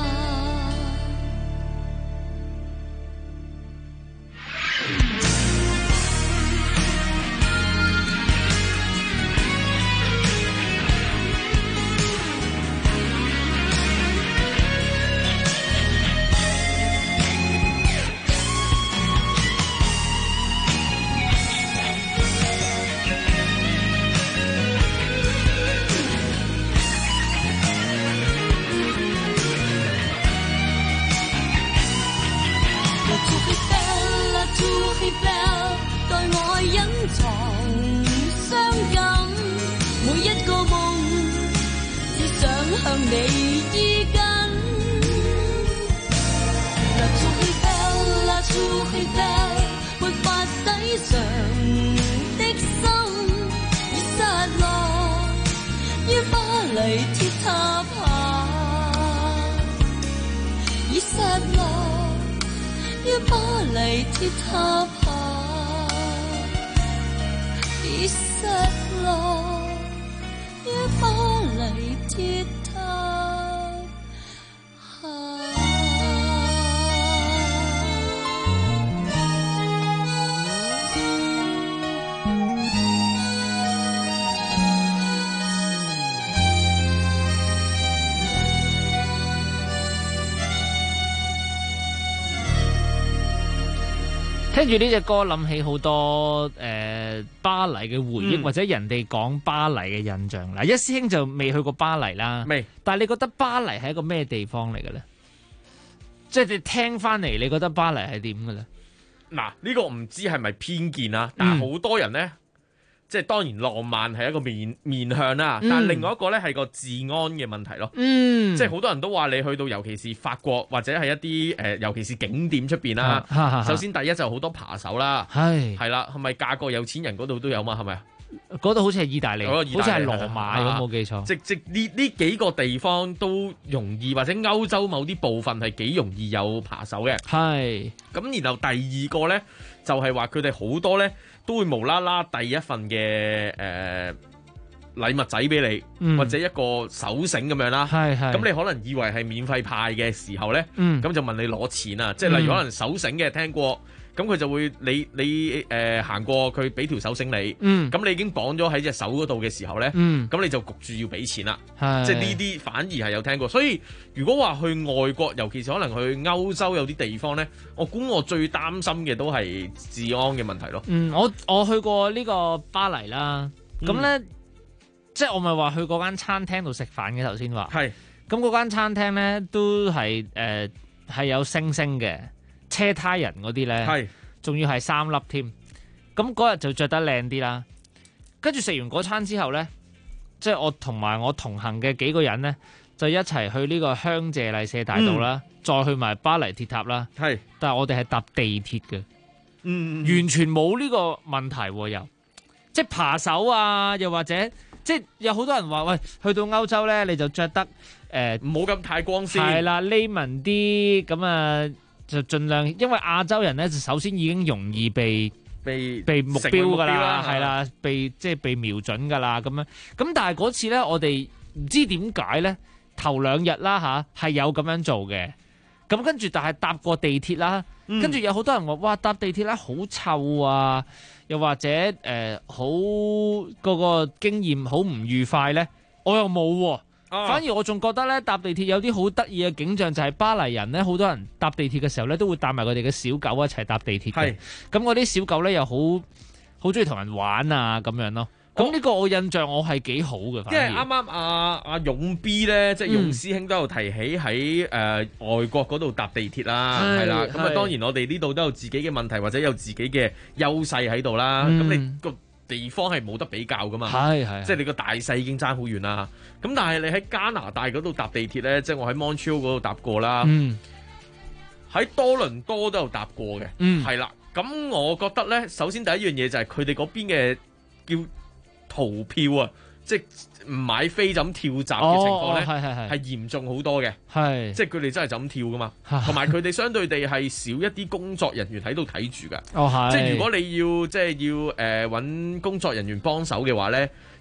聽住呢隻歌諗起好多巴黎嘅回憶，或者人哋講巴黎嘅印象。嗱，一師兄就未去過巴黎啦， 未。 但係你覺得巴黎係一個咩地方嚟嘅咧？即係你聽翻嚟，你覺得巴黎係點嘅咧？ 嗱，呢個唔知係咪偏見啦，但係好多人咧，即係當然浪漫係一個面向啦，但係另外一個咧係個治安嘅問題咯。即係好多人都話你去到尤其是法國或者係一啲尤其是景點出邊啦。首先第一就好多扒手啦，係啦，係咪嫁個有錢人嗰度都有嘛？係咪啊？ 嗰度好似係意大利，好似係羅馬，我冇記錯。 即呢幾個地方都容易，或者歐洲某啲部分係幾容易有扒手嘅。 係。咁然後第二個咧就係話佢哋好多咧都會無啦啦遞一份嘅禮物仔俾你，或者一個手繩咁樣啦。咁你可能以為係免費派嘅時候咧，咁就問你攞錢啊。即係例如可能手繩嘅聽過。咁佢就會你行過佢俾條手繩你，咁你已經綁咗喺隻手嗰度嘅時候咧，咁你就焗住要俾錢啦。即係呢啲反而係有聽過。所以如果話去外國，尤其是可能去歐洲有啲地方咧，我估我最擔心嘅都係治安嘅問題咯。 我去過呢個巴黎啦，咁咧即係我咪話去嗰間餐廳度食飯嘅頭先話，咁嗰間餐廳咧都係係有星星嘅。車胎人嗰啲咧，仲要係3粒添。咁嗰日就着得靚啲啦。跟住食完嗰餐之後咧，即係我同埋我同行嘅幾個人咧，就一齊去呢個香榭麗舍大道啦，再去埋巴黎鐵塔啦。但係我哋係搭地鐵嘅，完全冇呢個問題喎。又即係扒手啊，又或者即係有好多人話喂，去到歐洲咧，你就着得唔好咁太光鮮， 係啦，匿文啲咁啊。就盡量，因為亞洲人咧，就首先已經容易被目標噶啦，係啦，被瞄準噶啦咁樣。咁但係嗰次咧，我哋唔知點解咧，頭2日啦係有咁樣做嘅。咁跟住，但係搭過地鐵啦，跟住有好多人話：哇，搭地鐵咧好臭啊！又或者好個經驗好唔愉快咧，我又冇喎。反而我仲覺得咧，搭地鐵有啲好得意嘅景象，就係巴黎人咧，好多人搭地鐵嘅時候咧，都會帶埋佢哋嘅小狗一齊搭地鐵嘅。咁嗰啲小狗咧又好中意同人玩啊咁樣咯。咁呢個我印象我係幾好嘅。 因為啱啱阿勇 B 咧，即係勇師兄都有提起喺外國嗰度搭地鐵啦，係啦。咁啊當然我哋呢度都有自己嘅問題，或者有自己嘅優勢喺度啦。咁你個地方係冇得比較噶嘛，即係你個大細已經爭好遠啦。咁但係你喺加拿大嗰度搭地鐵咧，即係我喺 Montreal 嗰度搭過啦，喺多倫多都有搭過嘅，係啦。咁我覺得咧，首先第一樣嘢就係佢哋嗰邊嘅叫逃票啊，即係唔買飛就咁跳閘嘅情況咧，係嚴重好多嘅，即係佢哋真係就咁跳噶嘛，同埋佢哋相對地係少一啲工作人員喺度睇住噶，即係如果你要即係要搵工作人員幫手嘅話咧。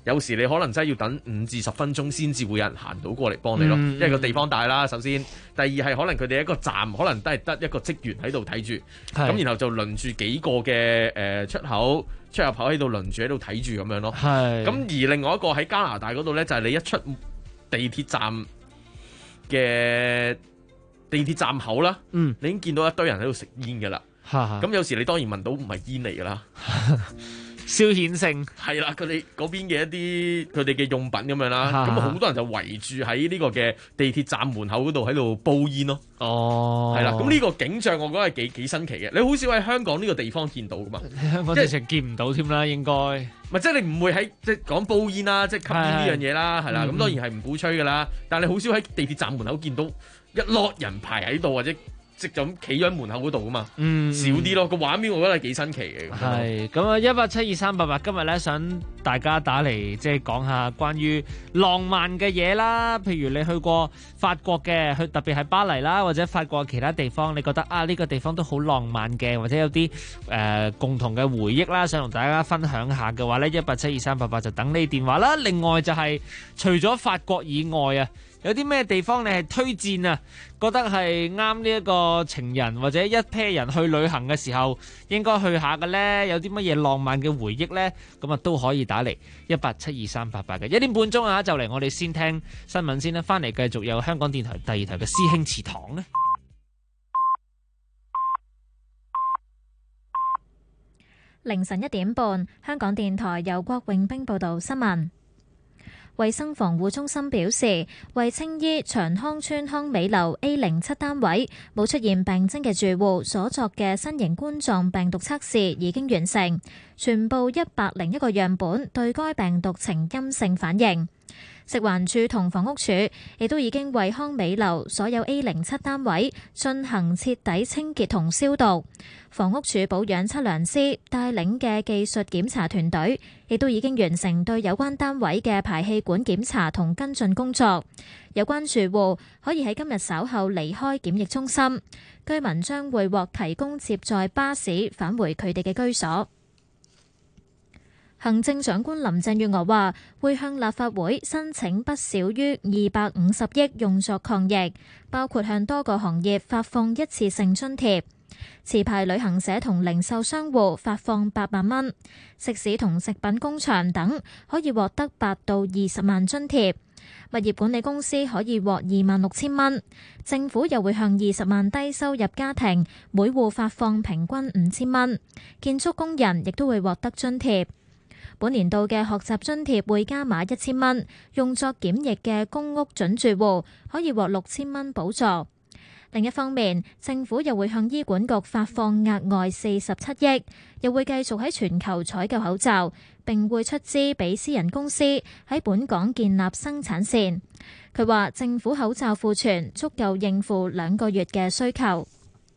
有時你可能真係要等5至10分鐘先至會有人行到過嚟幫你咯，因為個地方大啦。首先，第二係可能佢哋一個站可能都係得一個職員喺度睇住，咁然後就輪住幾個嘅出入口喺度輪住喺度睇住咁樣咯。咁而另外一個喺加拿大嗰度呢，就係你一出地鐵站嘅地鐵站口啦，你已經見到一堆人喺度食煙㗎啦。咁有時你當然聞到唔係煙嚟㗎啦。 消遣性係啦，佢哋嗰邊嘅一啲佢哋嘅用品咁樣啦，咁好多人就圍住喺呢個嘅地鐵站門口嗰度喺度煲煙咯。係啦，咁呢個景象我覺得係幾新奇嘅，你好少喺香港呢個地方見到噶嘛。 香港直情見唔到添啦，應該。 咪即係你唔會喺即係講煲煙啦，即係吸煙呢樣嘢啦，係啦，咁當然係唔鼓吹噶啦。但係你好少喺地鐵站門口見到一落人排喺度或者。即就咁企咗喺門口嗰度噶嘛，少啲咯。個畫面我覺得係幾新奇嘅。 係咁啊！1872388今日咧想大家打嚟即係講下關於浪漫嘅嘢啦。譬如你去過法國嘅，特別係巴黎啦，或者法國其他地方，你覺得呢個地方都好浪漫嘅，或者有啲共同嘅回憶啦，想同大家分享下嘅話咧，1872388就等你電話啦。另外就係除咗法國以外啊，有啲咩地方你係推薦啊？覺得係啱呢一個情人或者一 pair 人去旅行嘅時候應該去下嘅呢？有啲乜嘢浪漫嘅回憶呢？咁啊都可以打嚟1872388嘅。1點半鐘啊，就嚟我哋先聽新聞先啦，翻嚟繼續有香港電台第2台嘅師兄祠堂呢。 凌晨1點半，香港電台由郭永兵報道新聞。衛生防護中心表示，為青衣長康邨康美樓 A07 單位冇出現病徵嘅住戶所作嘅新型冠狀病毒測試已經完成，全部101個樣本對該病毒呈陰性反應。食環署同房屋署亦都已經為康美樓所有 A07 單位進行徹底清潔同消毒。房屋署保養測量師帶領嘅技術檢查團隊亦都已經完成對有關單位嘅排氣管檢查同跟進工作。有關住戶可以喺今日稍後離開檢疫中心，居民將會獲提供接載巴士返回佢哋嘅居所。行政長官林鄭月娥話會向立法會申請不少於250億用作抗疫，包括向多個行業發放一次性津貼，持牌旅行社同零售商戶發放800蚊，食肆同食品工場等可以獲得8到20萬津貼，物業管理公司可以獲26000蚊，政府又會向20萬低收入家庭每戶發放平均5000蚊，建築工人亦都會獲得津貼。本年度嘅學習津貼會加碼1000蚊，用作檢疫嘅公屋準住戶可以獲6000蚊補助。另一方面，政府又會向醫管局發放額外47億，又會繼續喺全球採購口罩，並會出資俾私人公司喺本港建立生產線。佢話政府口罩庫存足夠應付2個月嘅需求。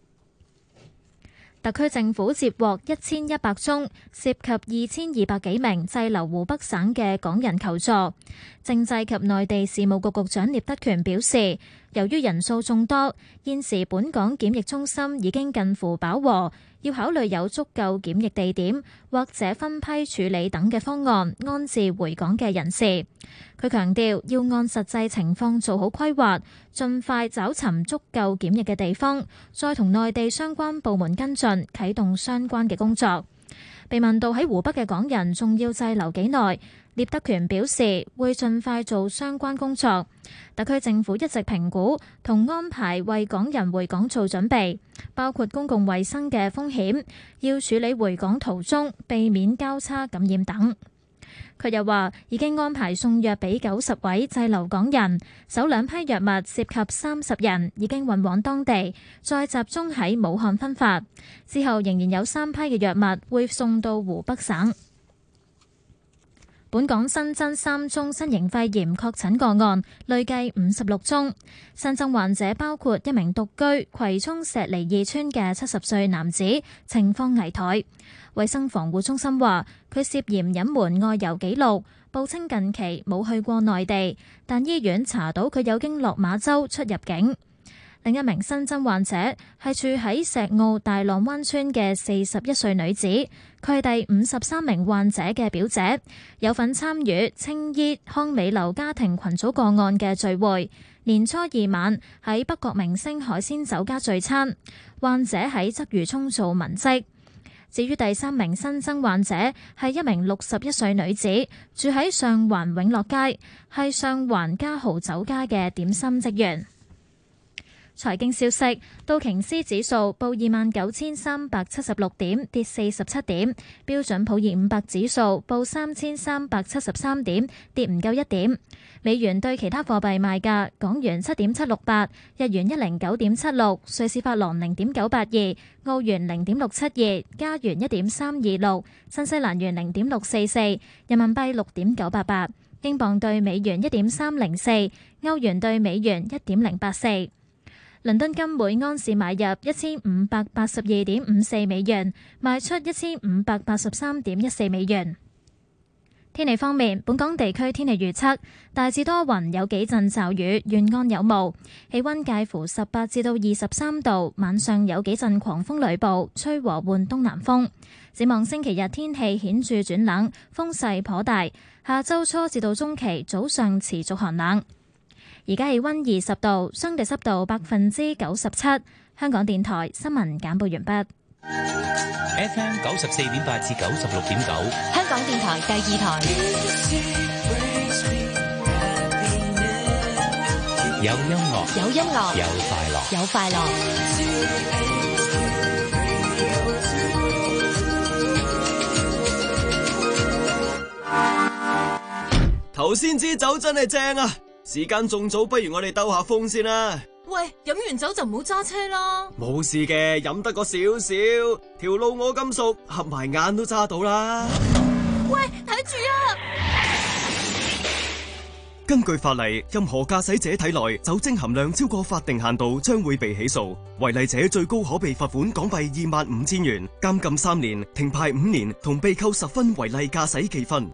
特區政府接獲1100宗涉及2200幾名滯留湖北省嘅港人求助。政制及內地事務局局長聶德權表示，由於人數眾多，現時本港檢疫中心已經近乎飽和，要考慮有足夠檢疫地點或者分批處理等嘅方案，安置回港嘅人士。佢強調要按實際情況做好規劃，盡快找尋足夠檢疫嘅地方，再同內地相關部門跟進，啟動相關嘅工作。被問到喺湖北嘅港人仲要滯留幾耐，聶德權表示會盡快做相關工作。特區政府一直評估同安排為港人回港做準備，包括公共衛生嘅風險，要處理回港途中避免交叉感染等。佢又話已經安排送藥俾90位滯留港人，首2批藥物涉及30人，已經運往當地，再集中喺武漢分發。之後仍然有3批嘅藥物會送到湖北省。本港新增3宗新型肺炎確診個案，累計56宗。新增患者包括一名獨居葵涌石梨2村嘅70歲男子，情況危殆。衛生防護中心話佢涉嫌隱瞞外遊記錄，報稱近期冇去過內地，但醫院查到佢有經落馬洲出入境。 另一名新增患者係住喺石澳大浪灣村嘅41歲女子，佢係第53名患者嘅表姐，有份參與青衣康美樓家庭群組個案嘅聚會。年初2晚喺北角明星海鮮酒家聚餐，患者喺鰂魚涌做文職。至於第3名新增患者係一名61歲女子，住喺上環永樂街，係上環嘉豪酒家嘅點心職員。財經消息，道瓊斯指數報29,376點，跌47點；標準普爾500指數報3,373點，跌唔夠1點。美元對其他貨幣賣價：港元7.768，日元109.76，瑞士法郎0.982，澳元0.672，加元1.326，新西蘭元0.644，人民幣6.988，英鎊對美元1.304，歐元對美元1.084。倫敦金每安士買入1582.54美元，賣出1583.14美元。天氣方面，本港地區天氣預測大致多雲，有幾陣驟雨，沿岸有霧，氣溫介乎18至到23度，晚上有幾陣狂風雷暴，吹和緩東南風。展望星期日天氣顯著轉冷，風勢頗大，下周初至到中期早上持續寒冷。而家氣溫20度，相對濕度97%。香港電台新聞簡報完畢。 FM 94.8至96.9， 香港電台第2台。 有音樂， 有音樂， 有快樂， 有快樂。 頭先支酒真係正啊！時間仲早，不如我哋兜下風先啦。 喂，飲完酒就唔好揸車啦。 冇事嘅，飲得個少少，條路我咁熟，合埋眼都揸到啦。 喂，睇住啊！ 根據法例，任何駕駛者體內酒精含量超過法定限度，將會被起訴。違例者最高可被罰款港幣25,000元、監禁3年、停牌5年，同被扣10分違例駕駛記分。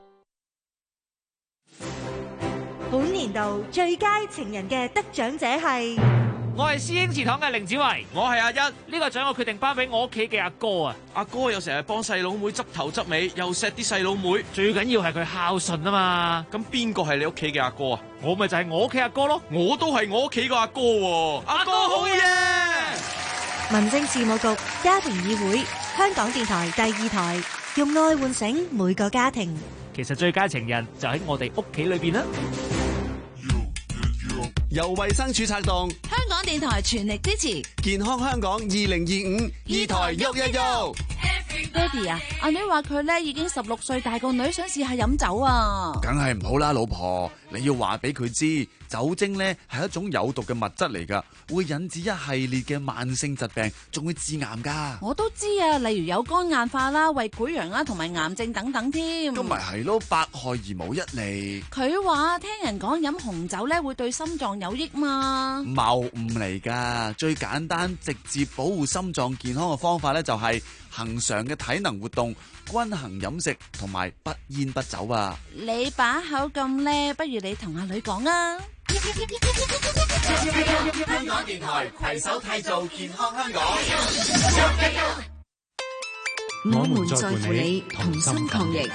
本年度最佳情人嘅得獎者係我係師兄祠堂嘅凌子維， 我係阿一。 呢個獎我決定頒俾我屋企嘅阿哥啊！ 阿哥又成日幫細佬妹執頭執尾，又錫啲細佬妹， 最緊要係佢孝順啊嘛！ 咁邊個係你屋企嘅阿哥啊？ 我咪就係我屋企阿哥咯！ 我都係我屋企個阿哥喎！阿哥好嘢！ 民政事務局家庭議會，香港電台第2台，用愛喚醒每個家庭。 其實最佳情人就喺我哋屋企裏邊啦。 由衛生署策動， 香港電台全力支持健康香港2025，二台喐一喐。 爹哋啊，阿女話佢咧已經16歲，大個女想試下飲酒啊。 梗係唔好啦，老婆，你要話俾佢知，酒精咧係一種有毒嘅物質嚟噶，會引致一系列嘅慢性疾病，仲會致癌噶。 我都知啊，例如有肝硬化啦、胃潰瘍啦，同埋癌症等等添。 咁咪係咯，百害而無一利。 佢話聽人講飲紅酒咧會對心臟有益嘛。 謬誤嚟噶，最簡單直接保護心臟健康嘅方法咧就係恒常嘅體能活動、均衡飲食同埋不煙不酒啊！ 你把口咁叻，不如你同阿女講啊！ 香港電台攜手締造健康香港。 我們在乎你，同心抗疫。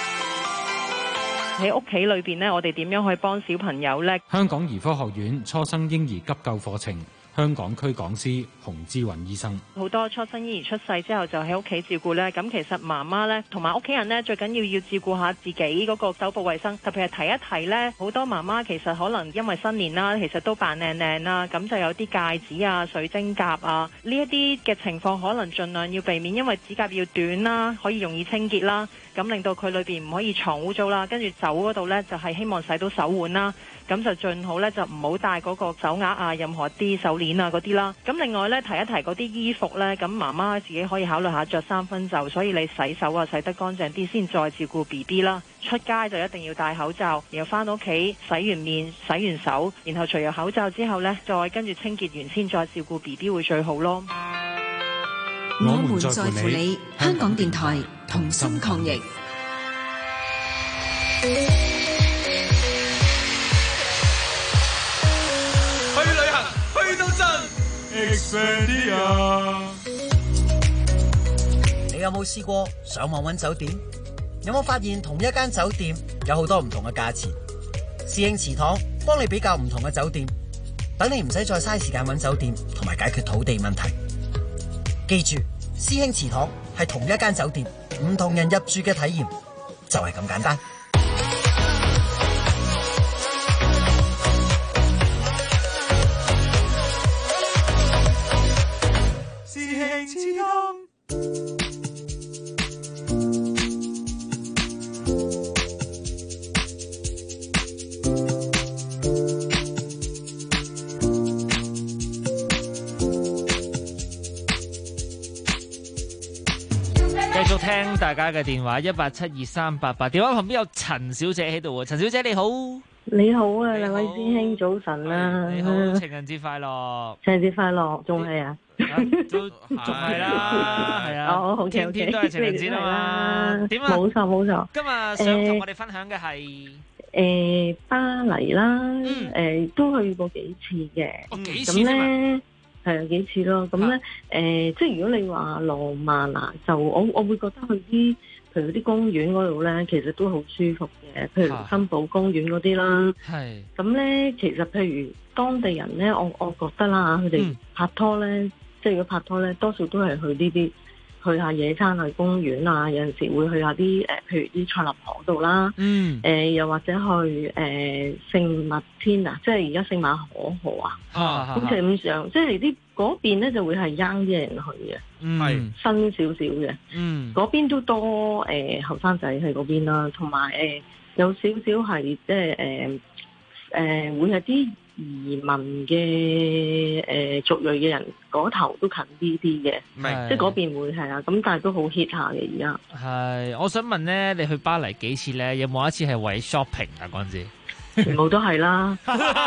喺屋企裏邊呢，我哋點樣去幫小朋友呢？ 香港兒科學院初生嬰兒急救課程。香港區講師洪之雲醫生， 好多初生嬰兒出世之後就喺屋企照顧呢。咁其實媽媽呢，同埋屋企人呢，最緊要照顧下自己嗰個手部衛生，特別係提一提呢，好多媽媽其實可能因為新年啦，其實都扮靚靚啦，咁就有啲戒指啊、水晶甲啊呢一啲嘅情況，可能盡量要避免，因為指甲要短啦，可以容易清潔啦，咁令到佢裏邊唔可以藏污糟啦。跟住手嗰度呢，就係希望洗到手腕啦。咁就最好咧，就唔好戴嗰個手鐲啊，任何啲手鏈啊嗰啲啦。咁另外咧，提一提嗰啲衣服咧，咁媽媽自己可以考慮下着3分袖，所以你洗手啊洗得乾淨啲先，再照顧 BB 啦。出街就一定要戴口罩，然後翻到屋企洗完面、洗完手，然後除咗口罩之後咧，再跟住清潔完先再照顧 BB 會最好咯。 我們在乎你，香港電台同心抗疫。 去旅行，去到盡。 Expedia。 你有冇試過上網揾酒店？有冇發現同一間酒店有好多唔同嘅價錢？侍應祠堂幫你比較唔同嘅酒店，等你唔使再嘥時間揾酒店同埋解決土地問題。記住，師兄祠堂係同一間酒店，唔同人入住嘅體驗就係咁簡單。 師兄祠堂。 繼續聽大家嘅電話1872388，電話旁邊有陳小姐喺度喎。陳小姐你好。 你好啊，兩位師兄早晨啊！ 你好，情人節快樂！ 情人節快樂，仲係啊？ 都仲係啦，係啊！ 哦，好天天都係情人節啊嘛。點啊？ 冇錯冇錯。 今日想同我哋分享嘅係巴黎啦，都去過幾次嘅。 幾次啫嘛？ 係啊，幾次咯。咁咧，即係如果你話浪漫啊，就我會覺得去啲，譬如啲公園嗰度咧，其實都好舒服嘅。譬如新堡公園嗰啲啦。係。咁咧，其實譬如當地人咧，我覺得啦，佢哋拍拖咧，即係如果拍拖咧，多數都係去呢啲，去下野餐去公園啊，有陣時會去下啲譬如啲塞納河度啦。又或者去聖麥天啊，即係而家聖馬可河啊。好似咁上，即係啲嗰邊咧就會係 young 啲人去嘅，新少少嘅。嗰邊都多後生仔喺嗰邊啦，同埋有少少係即係會係啲移民嘅族裔嘅人嗰頭都近啲嘅，即係嗰邊會係啊，咁但係都好 hit 下嘅而家。 係，我想問咧，你去巴黎幾次咧？有冇一次係為 shopping 啊？嗰陣時全部都係啦。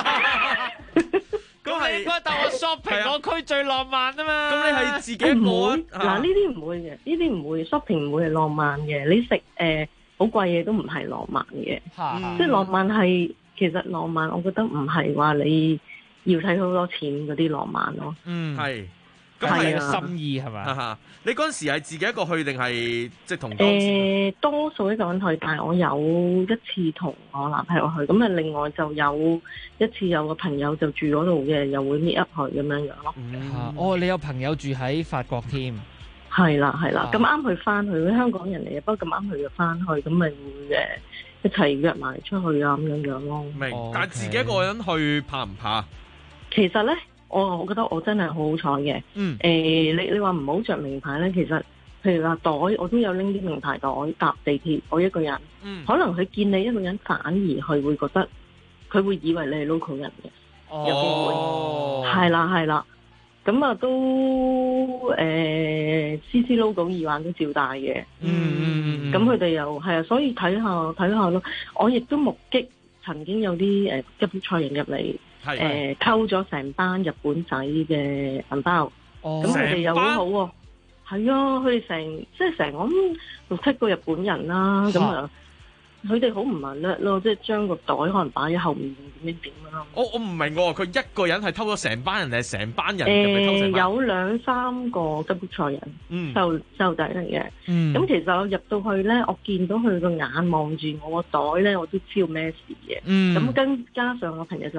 咁你應該帶我 shopping 嗰區最浪漫啊嘛。咁你係自己唔會嗱，呢啲唔會嘅，呢啲唔會 shopping 唔會係浪漫嘅。你食好貴嘢都唔係浪漫嘅，即係浪漫係其實浪漫，我覺得唔係話你要睇好多錢嗰啲浪漫咯。 係，咁係個心意係咪？ 你嗰陣時係自己一個去定係即係同？ 多數一個人去，但係我有一次同我男朋友去，咁啊另外就有一次有個朋友就住嗰度嘅，又會 meet up 去咁樣樣咯。 哦，你有朋友住喺法國添？ 係啦係啦，咁啱佢翻去，香港人嚟嘅，不過咁啱佢又翻去，咁咪會一齊約埋出去啊咁樣樣咯。 明，但係自己一個人去怕唔怕？ 其實咧，我覺得我真係好好彩嘅。你話唔好着名牌咧，其實譬如話袋，我都有拎啲名牌袋搭地鐵，我一個人。可能佢見你一個人，反而佢會覺得佢會以為你係 local 人嘅，有機會。係啦係啦，咁啊都CC logo 耳環都照戴嘅。咁佢哋又係啊，所以睇下咯。我亦都目擊曾經有啲吉普賽人入嚟，偷咗成班日本仔嘅銀包。咁佢哋又好好喎。係啊，佢哋成我諗6-7個日本人啦，咁啊，佢哋好唔麻甩咯，即係將個袋可能擺喺後面點啦。 我唔明喎，佢一個人係偷咗成班人定係成班人入嚟偷成班？ 有2-3個吉普賽人，細路仔嚟嘅。咁其實我入到去咧，我見到佢個眼望住我個袋咧，我都知道咩事嘅。咁加上我朋友就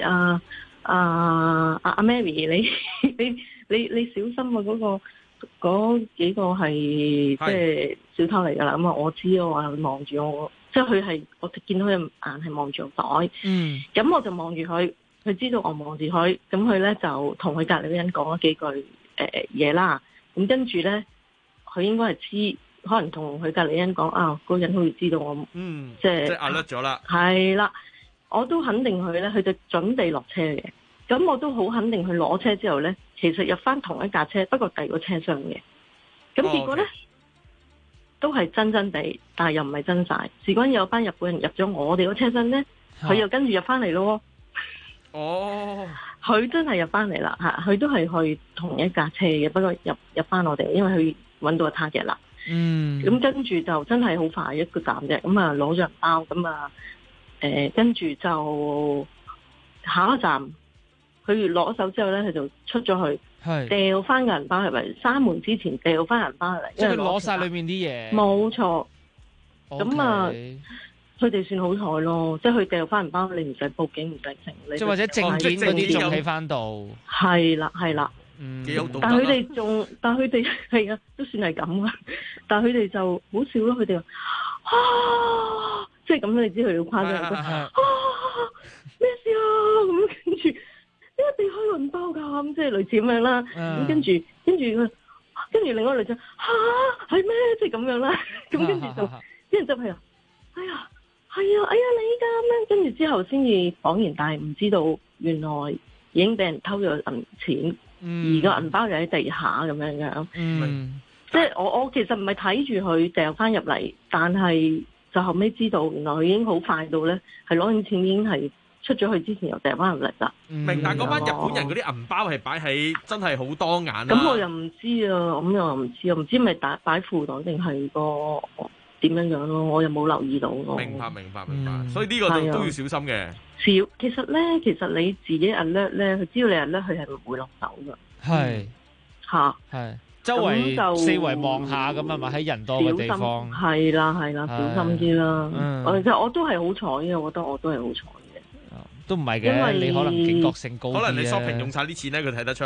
阿 Mary， 你小心啊！嗰幾個係即係小偷嚟噶啦，咁啊我知我話佢望住我，即係佢係我見到佢眼係望住個袋，咁我就望住佢，佢知道我望住佢，咁佢咧就同佢隔離嗰人講咗幾句嘢啦，咁跟住咧佢應該係知，可能同佢隔離人講啊，嗰人好似知道我，即係 alert咗啦， 係啦，我都肯定佢咧，佢就準備落車嘅。咁我都好肯定佢攞車之後咧，其實入翻同一架車，不過第二個車廂嘅。咁結果咧，都係真地，但係又唔係真晒。事關有班日本人入咗我哋個車廂咧，佢又跟住入翻嚟咯。佢真係入翻嚟啦嚇，佢都係去同一架車嘅，不過入翻我哋，因為佢揾到個 target 啦。咁跟住就真係好快一個站啫，咁啊攞咗人包，咁啊跟住就下一站。 佢攞手之後咧，佢就出咗去，掉翻個銀包入嚟，閂門之前掉翻銀包入嚟， 即係佢攞晒裏面啲嘢。 冇錯。咁啊，佢哋算好彩咯，即係佢掉翻銀包，你唔使報警，唔使成， 即係或者證件嗰啲仲喺翻度。 係啦，係啦。 幾有道德。 但佢哋係啊，都算係咁啊。但係佢哋就好少咯，佢哋話即係咁，你知佢要誇張咩事啊？咁跟住點解避開銀包㗎？咁即係類似咁樣啦。咁跟住另外一個女仔係咩？即係咁樣啦。咁跟住就啲人就係哎呀你㗎咁樣。跟住之後先至恍然大悟，唔知道原來已經俾人偷咗銀錢，而個銀包就喺地下咁樣樣。即係我其實唔係睇住佢掉翻入嚟，但係就後尾知道原來佢已經好快到咧，係攞緊錢已經係出咗去之前又掉翻入嚟啦。 明，但係嗰班日本人嗰啲銀包係擺喺真係好多眼啦。 咁我又唔知啊，咁又唔知，唔知咪擺褲袋定係個點樣樣咯？我又冇留意到咯。 明白，所以呢個都要小心嘅。 其實你自己 alert 咧，佢知道你 alert，佢係唔會落手噶。 係係。 周圍四圍望下咁係咪？喺人多嘅地方係啦，小心啲啦。其實我都係好彩嘅，我覺得我都係好彩嘅。 都唔係嘅，你可能警覺性高啲， 可能你 shopping 用晒啲錢咧，佢睇得出。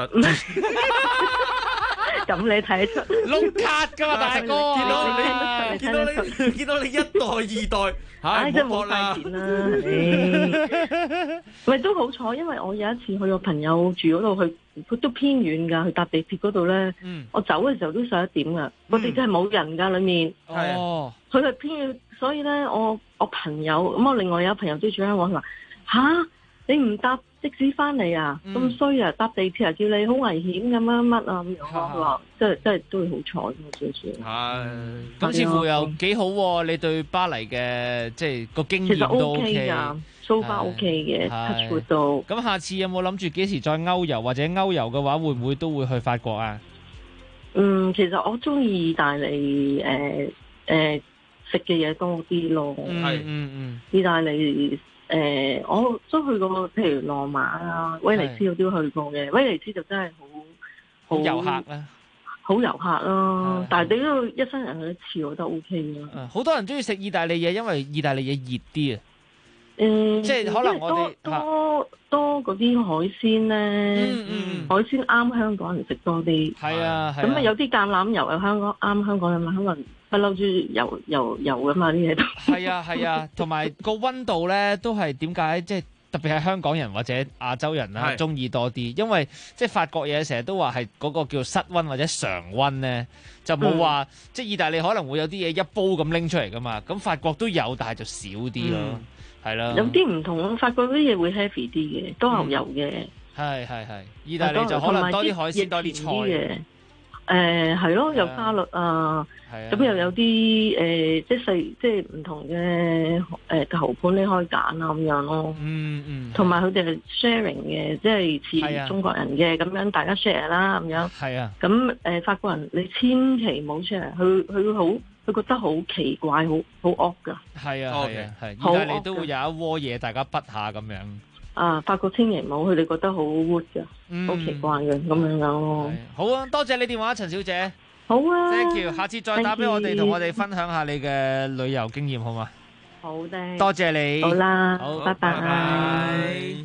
咁你睇得出碌卡噶嘛，大哥。 見到你一代二代，唉， 真係冇晒錢啦。咪都好彩，因為我有一次去個朋友住嗰度，佢都偏遠㗎，去搭地鐵嗰度咧。我走嘅時候都11點㗎，個地鐵係冇人㗎，裡面。 哦。 佢係偏遠，所以咧，我朋友咁，我另外有朋友都住喺我，佢話吓，你唔搭的士翻嚟啊？咁衰啊！搭地鐵啊，叫你好危險咁乜啊咁樣。佢話真係都係好彩咁少少。 咁似乎又幾好喎！你對巴黎嘅即係個經驗都 OK 㗎，so far OK 嘅 touch wood 到。 咁下次有冇諗住幾時再歐遊，或者歐遊嘅話，會唔會都會去法國啊？ 其實我中意意大利食嘅嘢多啲咯。意大利。我都去過，譬如羅馬啊、威尼斯我都去過嘅。威尼斯就真係好遊客啦， 好遊客咯。但係你都一生人去一次，我覺得 OK 咯。 好多人中意食意大利嘢，因為意大利嘢熱啲啊。即係可能我哋多嗰啲海鮮咧，海鮮啱香港人食多啲。 係啊， 咁有啲橄欖油又啱香港人嘛，香港人不嬲住油噶嘛啲嘢都。 係啊，同埋個溫度咧都係點解即係特別係香港人或者亞洲人啦中意多啲，因為即係法國嘢成日都話係嗰個叫室溫或者常溫咧，就冇話即係意大利可能會有啲嘢一煲咁拎出嚟噶嘛，咁法國都有，但係就少啲咯。係啦， 有啲唔同，法國嗰啲嘢會 heavy 啲嘅，多牛油嘅。 係，意大利就可能多啲海鮮，多啲菜嘅。 係咯，有沙律啊，咁又有啲即係唔同嘅頭盤你可以揀啊咁樣咯。同埋佢哋係 sharing 嘅，即係似中國人嘅咁樣，大家 share 啦咁樣。 係啊。 咁法國人你千祈唔好 share，佢好。佢覺得好奇怪，好惡㗎。係啊，意大利都會有一鍋嘢，大家滗下咁樣。 法國千祈唔好，佢哋覺得好 wood 㗎，好奇怪嘅咁樣咯。 好啊，多謝你電話，陳小姐。 好啊 ，thank you，下次再打俾我哋，同我哋分享下你嘅旅遊經驗，好嘛？ 好嘅。 多謝你。 好啦， 好， 拜拜。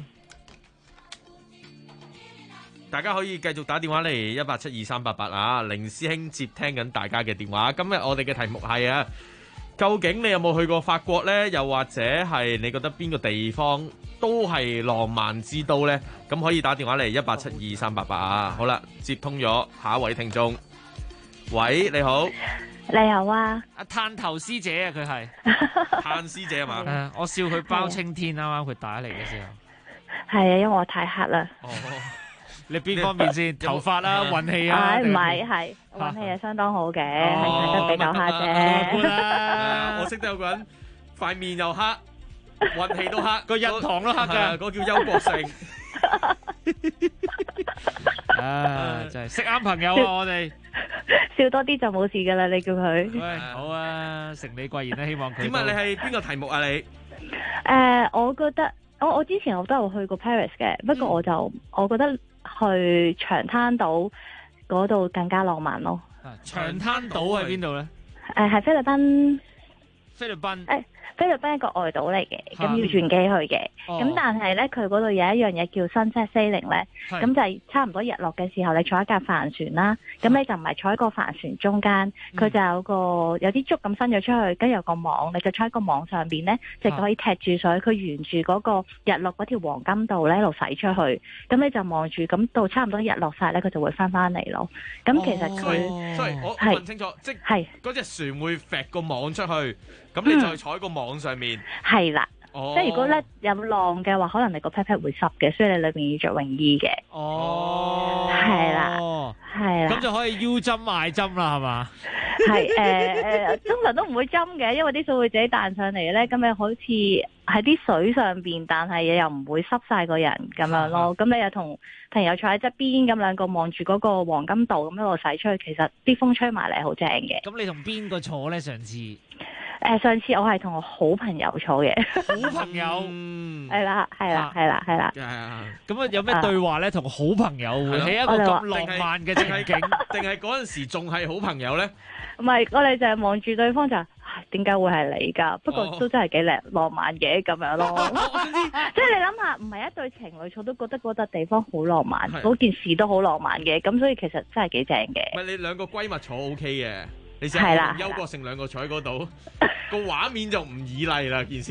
大家可以繼續打電話嚟1872388啊，凌師兄接聽緊大家嘅電話。今日我哋嘅題目係啊，究竟你有冇去過法國呢？又或者係你覺得邊個地方都係浪漫之都呢？咁可以打電話嚟1872388啊。好啦，接通咗下一位聽眾。喂，你好。 你好啊。 阿炭頭師姐啊，佢係炭師姐係嘛？ 我笑佢包青天，啱啱佢打嚟嘅時候。 係啊，因為我太黑啦。 你邊方面先？頭髮啦，運氣啊？ 唔係，係運氣係相當好嘅，係睇得比較黑啫。 我識得有個人塊面又黑，運氣都黑， 個印堂都黑㗎， 嗰個叫邱國勝。 真係識啱朋友啊！我哋笑多啲就冇事㗎啦，你叫佢。 喂，好啊，承你貴言啦，希望佢。 點啊？你係邊個題目啊？你？ 我覺得我之前我都有去過 Paris 嘅，不過我覺得去長灘島嗰度更加浪漫咯。 長灘島喺邊度咧？ 係菲律賓。 菲律賓菲律賓一個外島嚟嘅，咁要轉機去嘅。咁但係咧，佢嗰度有一樣嘢叫 sunset sailing 咧，咁就係差唔多日落嘅時候，你坐一架帆船啦，咁你就唔係坐喺個帆船中間，佢就有啲竹咁伸咗出去，跟住有個網，你就坐喺個網上邊咧，就可以踢住水，佢沿住嗰個日落嗰條黃金道咧一路駛出去，咁你就望住，咁到差唔多日落晒咧，佢就會翻嚟咯。咁其實所以我問清楚，即係嗰隻船會揈個網出去。咁你再坐喺個網上面， 係啦，即係如果咧有浪嘅話，可能你個 pat pat 會濕嘅，所以你裏邊要着泳衣嘅。係啦，係啦， 咁就可以腰針嗌針啦，係嘛？ 係通常都唔會針嘅，因為啲水會自己彈上嚟咧，咁你好似喺啲水上邊，但係又唔會濕晒個人咁樣咯。咁你又同朋友坐喺側邊，咁兩個望住嗰個黃金道咁一路駛出去，其實啲風吹埋嚟好正嘅。 咁你同邊個坐咧？上次？ 上次我係同我好朋友坐嘅， 好朋友， 係啦。 咁啊，有咩對話咧？同好朋友會喺一個咁浪漫嘅情景， 定係嗰陣時仲係好朋友咧？ 唔係，我哋就係望住對方就，點解會係你㗎？不過都真係幾浪漫嘅咁樣咯。即係你諗下，唔係一對情侶坐都覺得嗰笪地方好浪漫，嗰件事都好浪漫嘅，咁所以其實真係幾正嘅。 唔係你兩個閨蜜坐 OK 嘅。你成日同邱國勝兩個坐喺嗰度，個畫面就唔綺麗啦件事。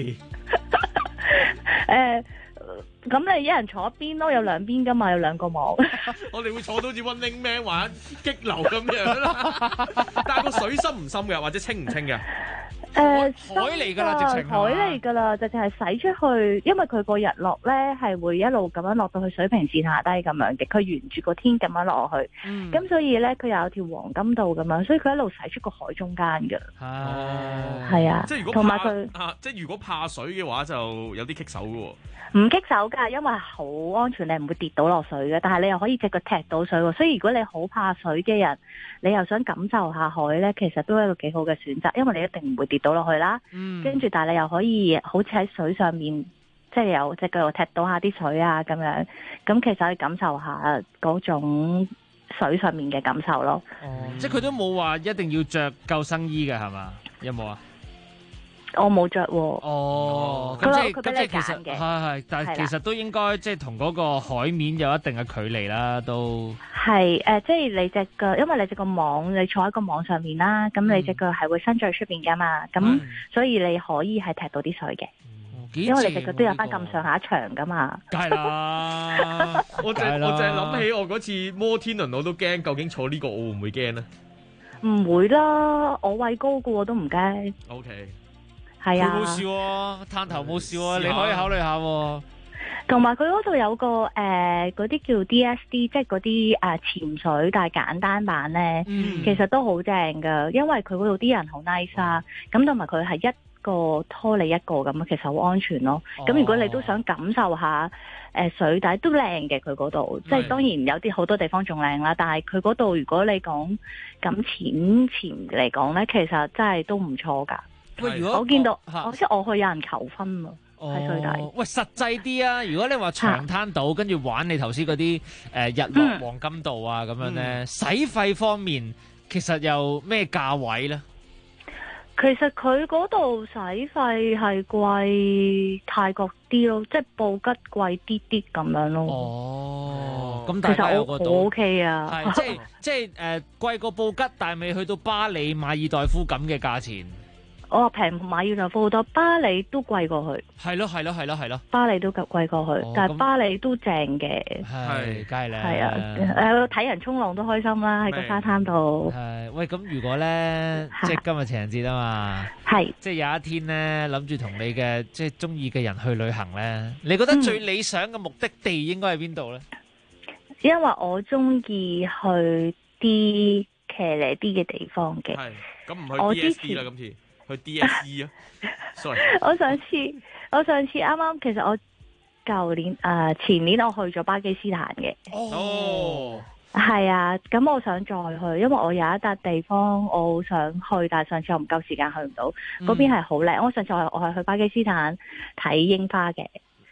咁你一人坐一邊咯，有兩邊噶嘛，有兩個網。 我哋會坐到好似 Running Man 玩激流咁樣啦。但係個水深唔深嘅，或者清唔清嘅？ 海嚟㗎啦，直情海嚟㗎啦，直情係駛出去，因為佢個日落咧係會一路咁樣落到去水平線下低咁樣嘅，佢沿住個天咁樣落去，咁所以咧佢又有條黃金道咁樣，所以佢一路駛出個海中間㗎。係啊， 即係如果同埋佢即係如果怕水嘅話，就有啲棘手㗎喎。 唔棘手㗎，因為好安全，你唔會跌到落水嘅。但係你又可以隻腳踢到水喎，所以如果你好怕水嘅人，你又想感受下海咧，其實都係一個幾好嘅選擇，因為你一定唔會跌到落去啦。跟住，但係你又可以好似喺水上面，即係有隻腳踢到下啲水啊咁樣。咁其實可以感受下嗰種水上面嘅感受咯。 即係佢都冇話一定要着救生衣嘅係嘛？有冇啊？ 我冇着喎。 咁即係其實係，但係其實都應該即係同嗰個海面有一定嘅距離啦，都係即係你隻腳，因為你隻個網，你坐喺個網上面啦，咁你隻腳係會伸咗去出邊噶嘛，咁所以你可以係踢到啲水嘅，因為你隻腳都有翻咁上下長噶嘛。 梗係啦，我淨係諗起我嗰次摩天輪我都驚，究竟坐呢個我會唔會驚呢？ 唔會啦，我畏高嘅都唔驚。 OK。 係啊， 佢冇笑喎，探頭冇笑喎，你可以考慮下喎。 同埋佢嗰度有個嗰啲叫 DSD，即係嗰啲潛水但係簡單版咧，其實都好正噶，因為佢嗰度啲人好 nice 啊，咁同埋佢係一個拖你一個咁，其實好安全咯。咁如果你都想感受下水底都靚嘅，佢嗰度即係當然有啲好多地方仲靚啦，但係佢嗰度如果你講咁淺嚟講咧，其實真係都唔錯噶。 喂，如果我見到，即係我去有人求婚喎，喺水底。 喂，實際啲啊！如果你話長灘島跟住玩你頭先嗰啲日落黃金道啊咁樣咧，使費方面其實又咩價位咧？ 其實佢嗰度使費係貴泰國啲咯，即係布吉貴啲咁樣咯。 咁大家有個度， 我 OK 啊。 係即係貴過布吉，但係未去到巴里馬爾代夫咁嘅價錢。 我話平馬爾代夫好多，巴里都貴過去。 係咯。 巴里都貴過去，但係巴里都正嘅。 係，梗係咧。 係啊，睇人沖浪都開心啦，喺個沙灘度。 係，喂，咁如果咧，即係今日情人節啊嘛， 係， 即係有一天咧，諗住同你嘅即係中意嘅人去旅行咧，你覺得最理想嘅目的地應該係邊度咧？ 因為我中意去啲騎呢啲嘅地方嘅。 係，咁唔去 DSD 啦，今次。去 DSE 啊，sorry。我上次啱啱，其實我舊年前年我去咗巴基斯坦嘅。 哦， 係啊，咁我想再去，因為我有一笪地方我好想去，但係上次我唔夠時間去唔到。嗰邊係好靚，我上次我係去巴基斯坦睇櫻花嘅。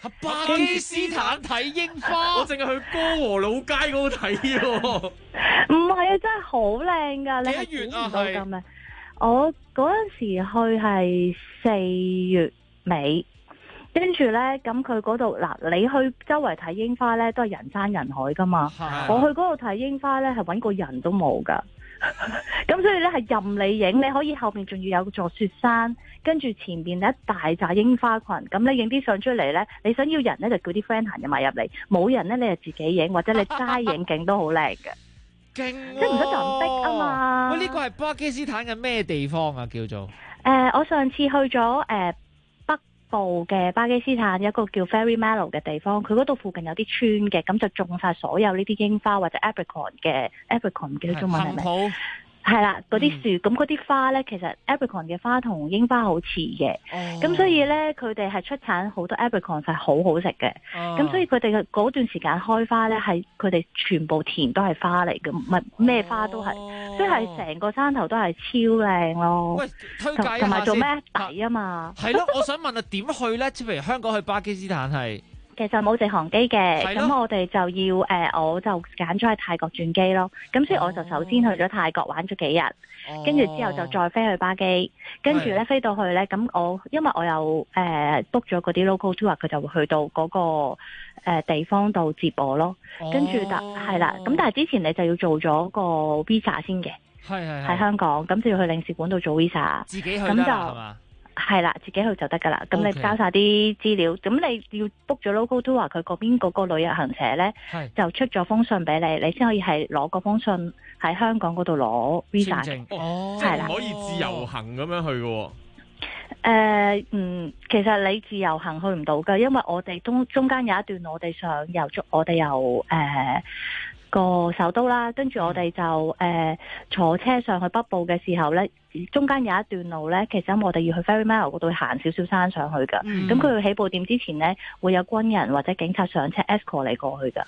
巴基斯坦睇櫻花， 我淨係去歌和老街嗰度睇喎。 唔係啊，真係好靚㗎！你係估唔到咁嘅。我嗰陣時去係4月尾，跟住咧咁佢嗰度嗱，你去周圍睇櫻花咧都係人山人海㗎嘛。我去嗰度睇櫻花咧係揾個人都冇㗎。咁所以咧係任你影，你可以後面仲要有座雪山，跟住前邊一大紮櫻花群，咁你影啲相出嚟咧，你想要人咧就叫啲 friend 行入埋入嚟，冇人咧你就自己影，或者你齋影景都好靚嘅， 勁即係唔使咁逼啊嘛。 喂，呢個係巴基斯坦嘅咩地方啊？叫做我上次去咗北部嘅巴基斯坦有一個叫 Fairy Mallow 嘅地方，佢嗰度附近有啲村嘅，咁就種晒所有呢啲櫻花或者 apricot 嘅 apricot 唔記得中文係咪？係啦，嗰啲樹，咁嗰啲花咧，其實 apricot 嘅花同櫻花好似嘅，咁所以咧佢哋係出產好多 apricot 係好好食嘅，咁所以佢哋嘅嗰段時間開花咧，係佢哋全部田都係花嚟嘅，唔係咩花都係，所以係成個山頭都係超靚咯。 喂，推介一下先， 同埋做咩抵啊嘛？ 係咯，我想問啊，點去咧？即係譬如香港去巴基斯坦係。 其實冇直航機嘅，咁我哋就要我就揀咗喺泰國轉機咯。咁所以我就首先去咗泰國玩咗幾日，跟住之後就再飛去巴基，跟住咧飛到去咧，咁因為我有book 咗嗰啲 local tour， 佢就會去到嗰個地方度接我咯。跟住係啦，咁但係之前你就要做咗個 visa 先嘅，喺香港，咁就要去領事館度做 visa， 自己去啦係嘛？ 係啦，自己去就得噶啦。咁你交晒啲資料，咁你要 book 咗 local tour， 佢嗰邊嗰個旅遊行社咧就出咗封信俾你，你先可以係攞嗰封信喺香港嗰度攞 visa。 係啦，唔可以自由行咁樣去嘅。 其實你自由行去唔到噶，因為我哋中間有一段我哋想我哋由個首都啦，跟住我哋就坐車上去北部嘅時候咧，中間有一段路咧，其實我哋要去 Fairy Mallow 嗰度行少少山上去噶。咁佢起步點之前咧，會有軍人或者警察上車 escort 你過去噶。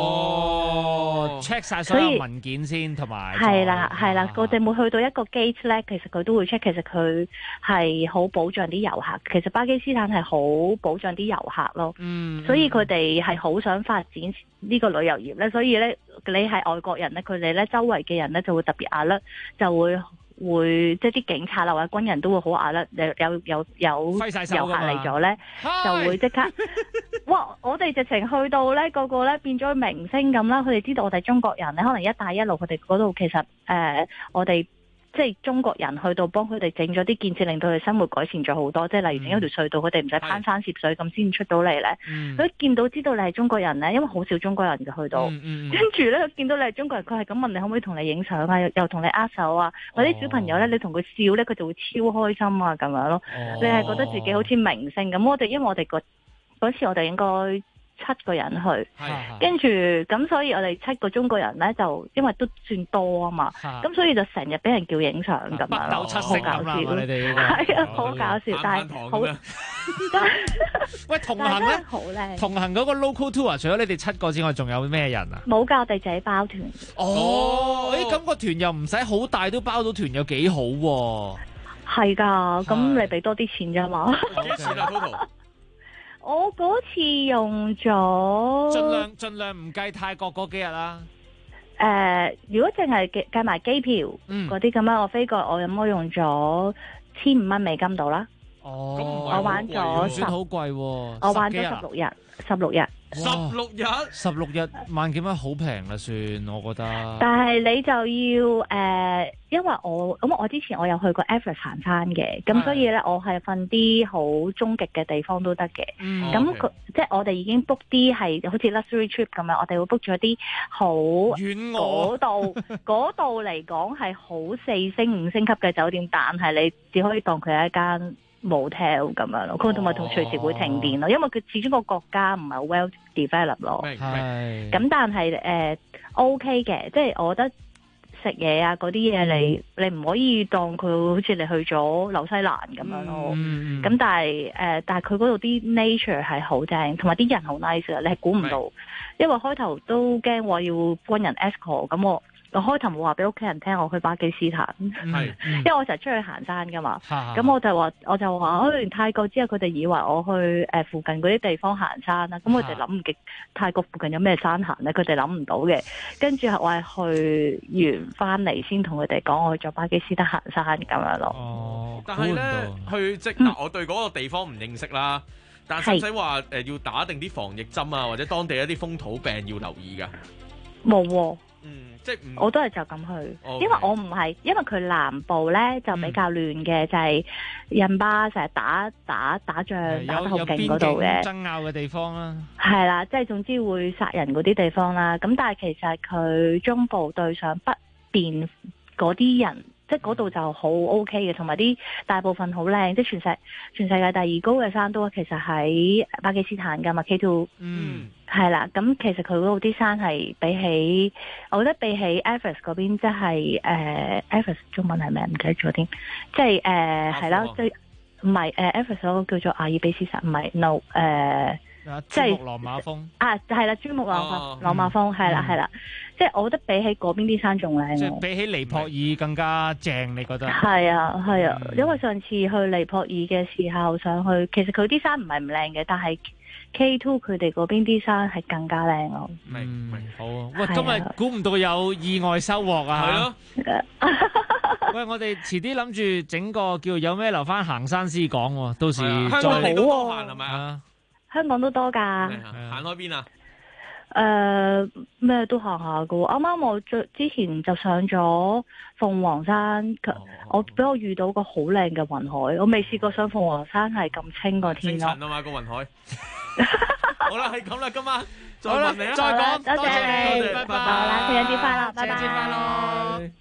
check 晒所有文件先，同埋係啦，我哋每去到一個 gate 咧，其實佢都會 check， 其實佢係好保障啲遊客。其實巴基斯坦係好保障啲遊客咯。所以佢哋係好想發展呢個旅遊業咧，所以咧你係外國人咧，佢哋咧周圍嘅人咧就會特別alert，就會即係啲警察啦或者軍人都會好alert，有遊客嚟咗咧，就會即刻哇！我哋直情去到咧，個個咧變咗明星咁啦。佢哋知道我哋中國人咧，可能一帶一路佢哋嗰度其實我哋。即係中國人去到幫佢哋整咗啲建設，令到佢哋生活改善咗好多。即係例如整一條隧道，佢哋唔使攀山涉水咁先出到嚟咧。所以見到知道你係中國人咧，因為好少中國人就去到。跟住咧，佢見到你係中國人，佢係咁問你可唔可以同你影相啊？又同你握手啊？或者小朋友咧，你同佢笑咧，佢就會超開心啊咁樣咯。你係覺得自己好似明星咁。因為我哋嗰次我哋應該7個人去，跟住咁，所以我哋7個中國人咧，就因為都算多啊嘛，咁所以就成日俾人叫影相咁樣咯，好搞笑。你哋係啊，好搞笑，但係好。 喂，同行咧， 好靚。 同行嗰個 local tour， 除咗你哋7個之外，仲有咩人啊？ 冇㗎，我哋自己包團。 咁個團又唔使好大都包到團，又幾好喎。 係㗎，咁你俾多啲錢啫嘛。 幾錢啊 total？ 我嗰次用咗盡量唔計泰國嗰幾日啦。 如果淨係計埋機票嗰啲咁樣，我飛過我用咗1500蚊美金到啦。我玩咗算好貴喎。 我玩咗16日。 16日萬幾蚊好平啦，算我覺得。 但係你就要因為我之前我有去過 Everest 行山嘅，咁所以咧我係瞓啲好終極嘅地方都得嘅。咁即係我哋已經 book 啲係好似 luxury trip 咁樣，我哋會 book 咗啲好嗰度嚟講係好4星5星級嘅酒店，但係你只可以當佢係一間motel 咁樣咯，佢同埋隨時會停電咯，因為佢始終個國家唔係 well develop 咯。咁但係OK 嘅，即係我覺得食嘢啊嗰啲嘢你唔可以當佢好似你去咗紐西蘭咁樣咯。咁但係佢嗰度啲 nature 係好正，同埋啲人好 nice 啊，你係估唔到，因為開頭都驚話要軍人 escort，咁我開頭冇話俾屋企人聽我去巴基斯坦， 係因為我成日出去行山噶嘛。咁我就話去完泰國之後，佢哋以為我去附近嗰啲地方行山啦。咁佢哋諗唔極泰國附近有咩山行咧，佢哋諗唔到嘅。跟住我係去完翻嚟先同佢哋講我去咗巴基斯坦行山咁樣咯。 哦，但係咧去即嗱，我對嗰個地方唔認識啦。但係使唔使話要打定啲防疫針啊，或者當地一啲風土病要留意㗎？ 冇喎。 即係我都係就咁去，因為我唔係，因為佢南部咧就比較亂嘅，就係印巴成日打仗打得好勁嗰度嘅爭拗嘅地方啦。 係啦，即係總之會殺人嗰啲地方啦。咁但係其實佢中部對上北邊嗰啲人，即係嗰度就好 OK 嘅，同埋啲大部分好靚，即係全世界第二高嘅山都其實喺巴基斯坦㗎嘛 K2。係啦，咁其實佢嗰度啲山係比起，我覺得比起 Everest 嗰邊，即係Everest 中文係咩？唔記得咗添。即係係啦，即係唔係Everest 嗰個叫做阿爾卑斯山，唔係 no 即係珠穆朗瑪峰啊，係啦，珠穆朗瑪峰係啦，即係我覺得比起嗰邊啲山仲靚。 即係比起尼泊爾更加正，你覺得？ 係啊，因為上次去尼泊爾嘅時候上去，其實佢啲山唔係唔靚嘅，但係K2佢哋嗰邊啲山係更加靚咯。 明好啊！喂，今日估唔到有意外收穫啊！ 係咯。 喂，我哋遲啲諗住整個叫有咩留翻行山師講喎，到時香港你都多行係咪啊？ 香港都多㗎。 行開邊啊？ 咩都行下㗎喎。啱啱我之前就上咗鳳凰山，我遇到個好靚嘅雲海，我未試過上鳳凰山係咁清個天咯。 清晨啊嘛個雲海。好啦，係咁啦，今晚再問你啦， 再講，多謝你， 拜拜，情人節快樂，拜拜。 情人節快樂。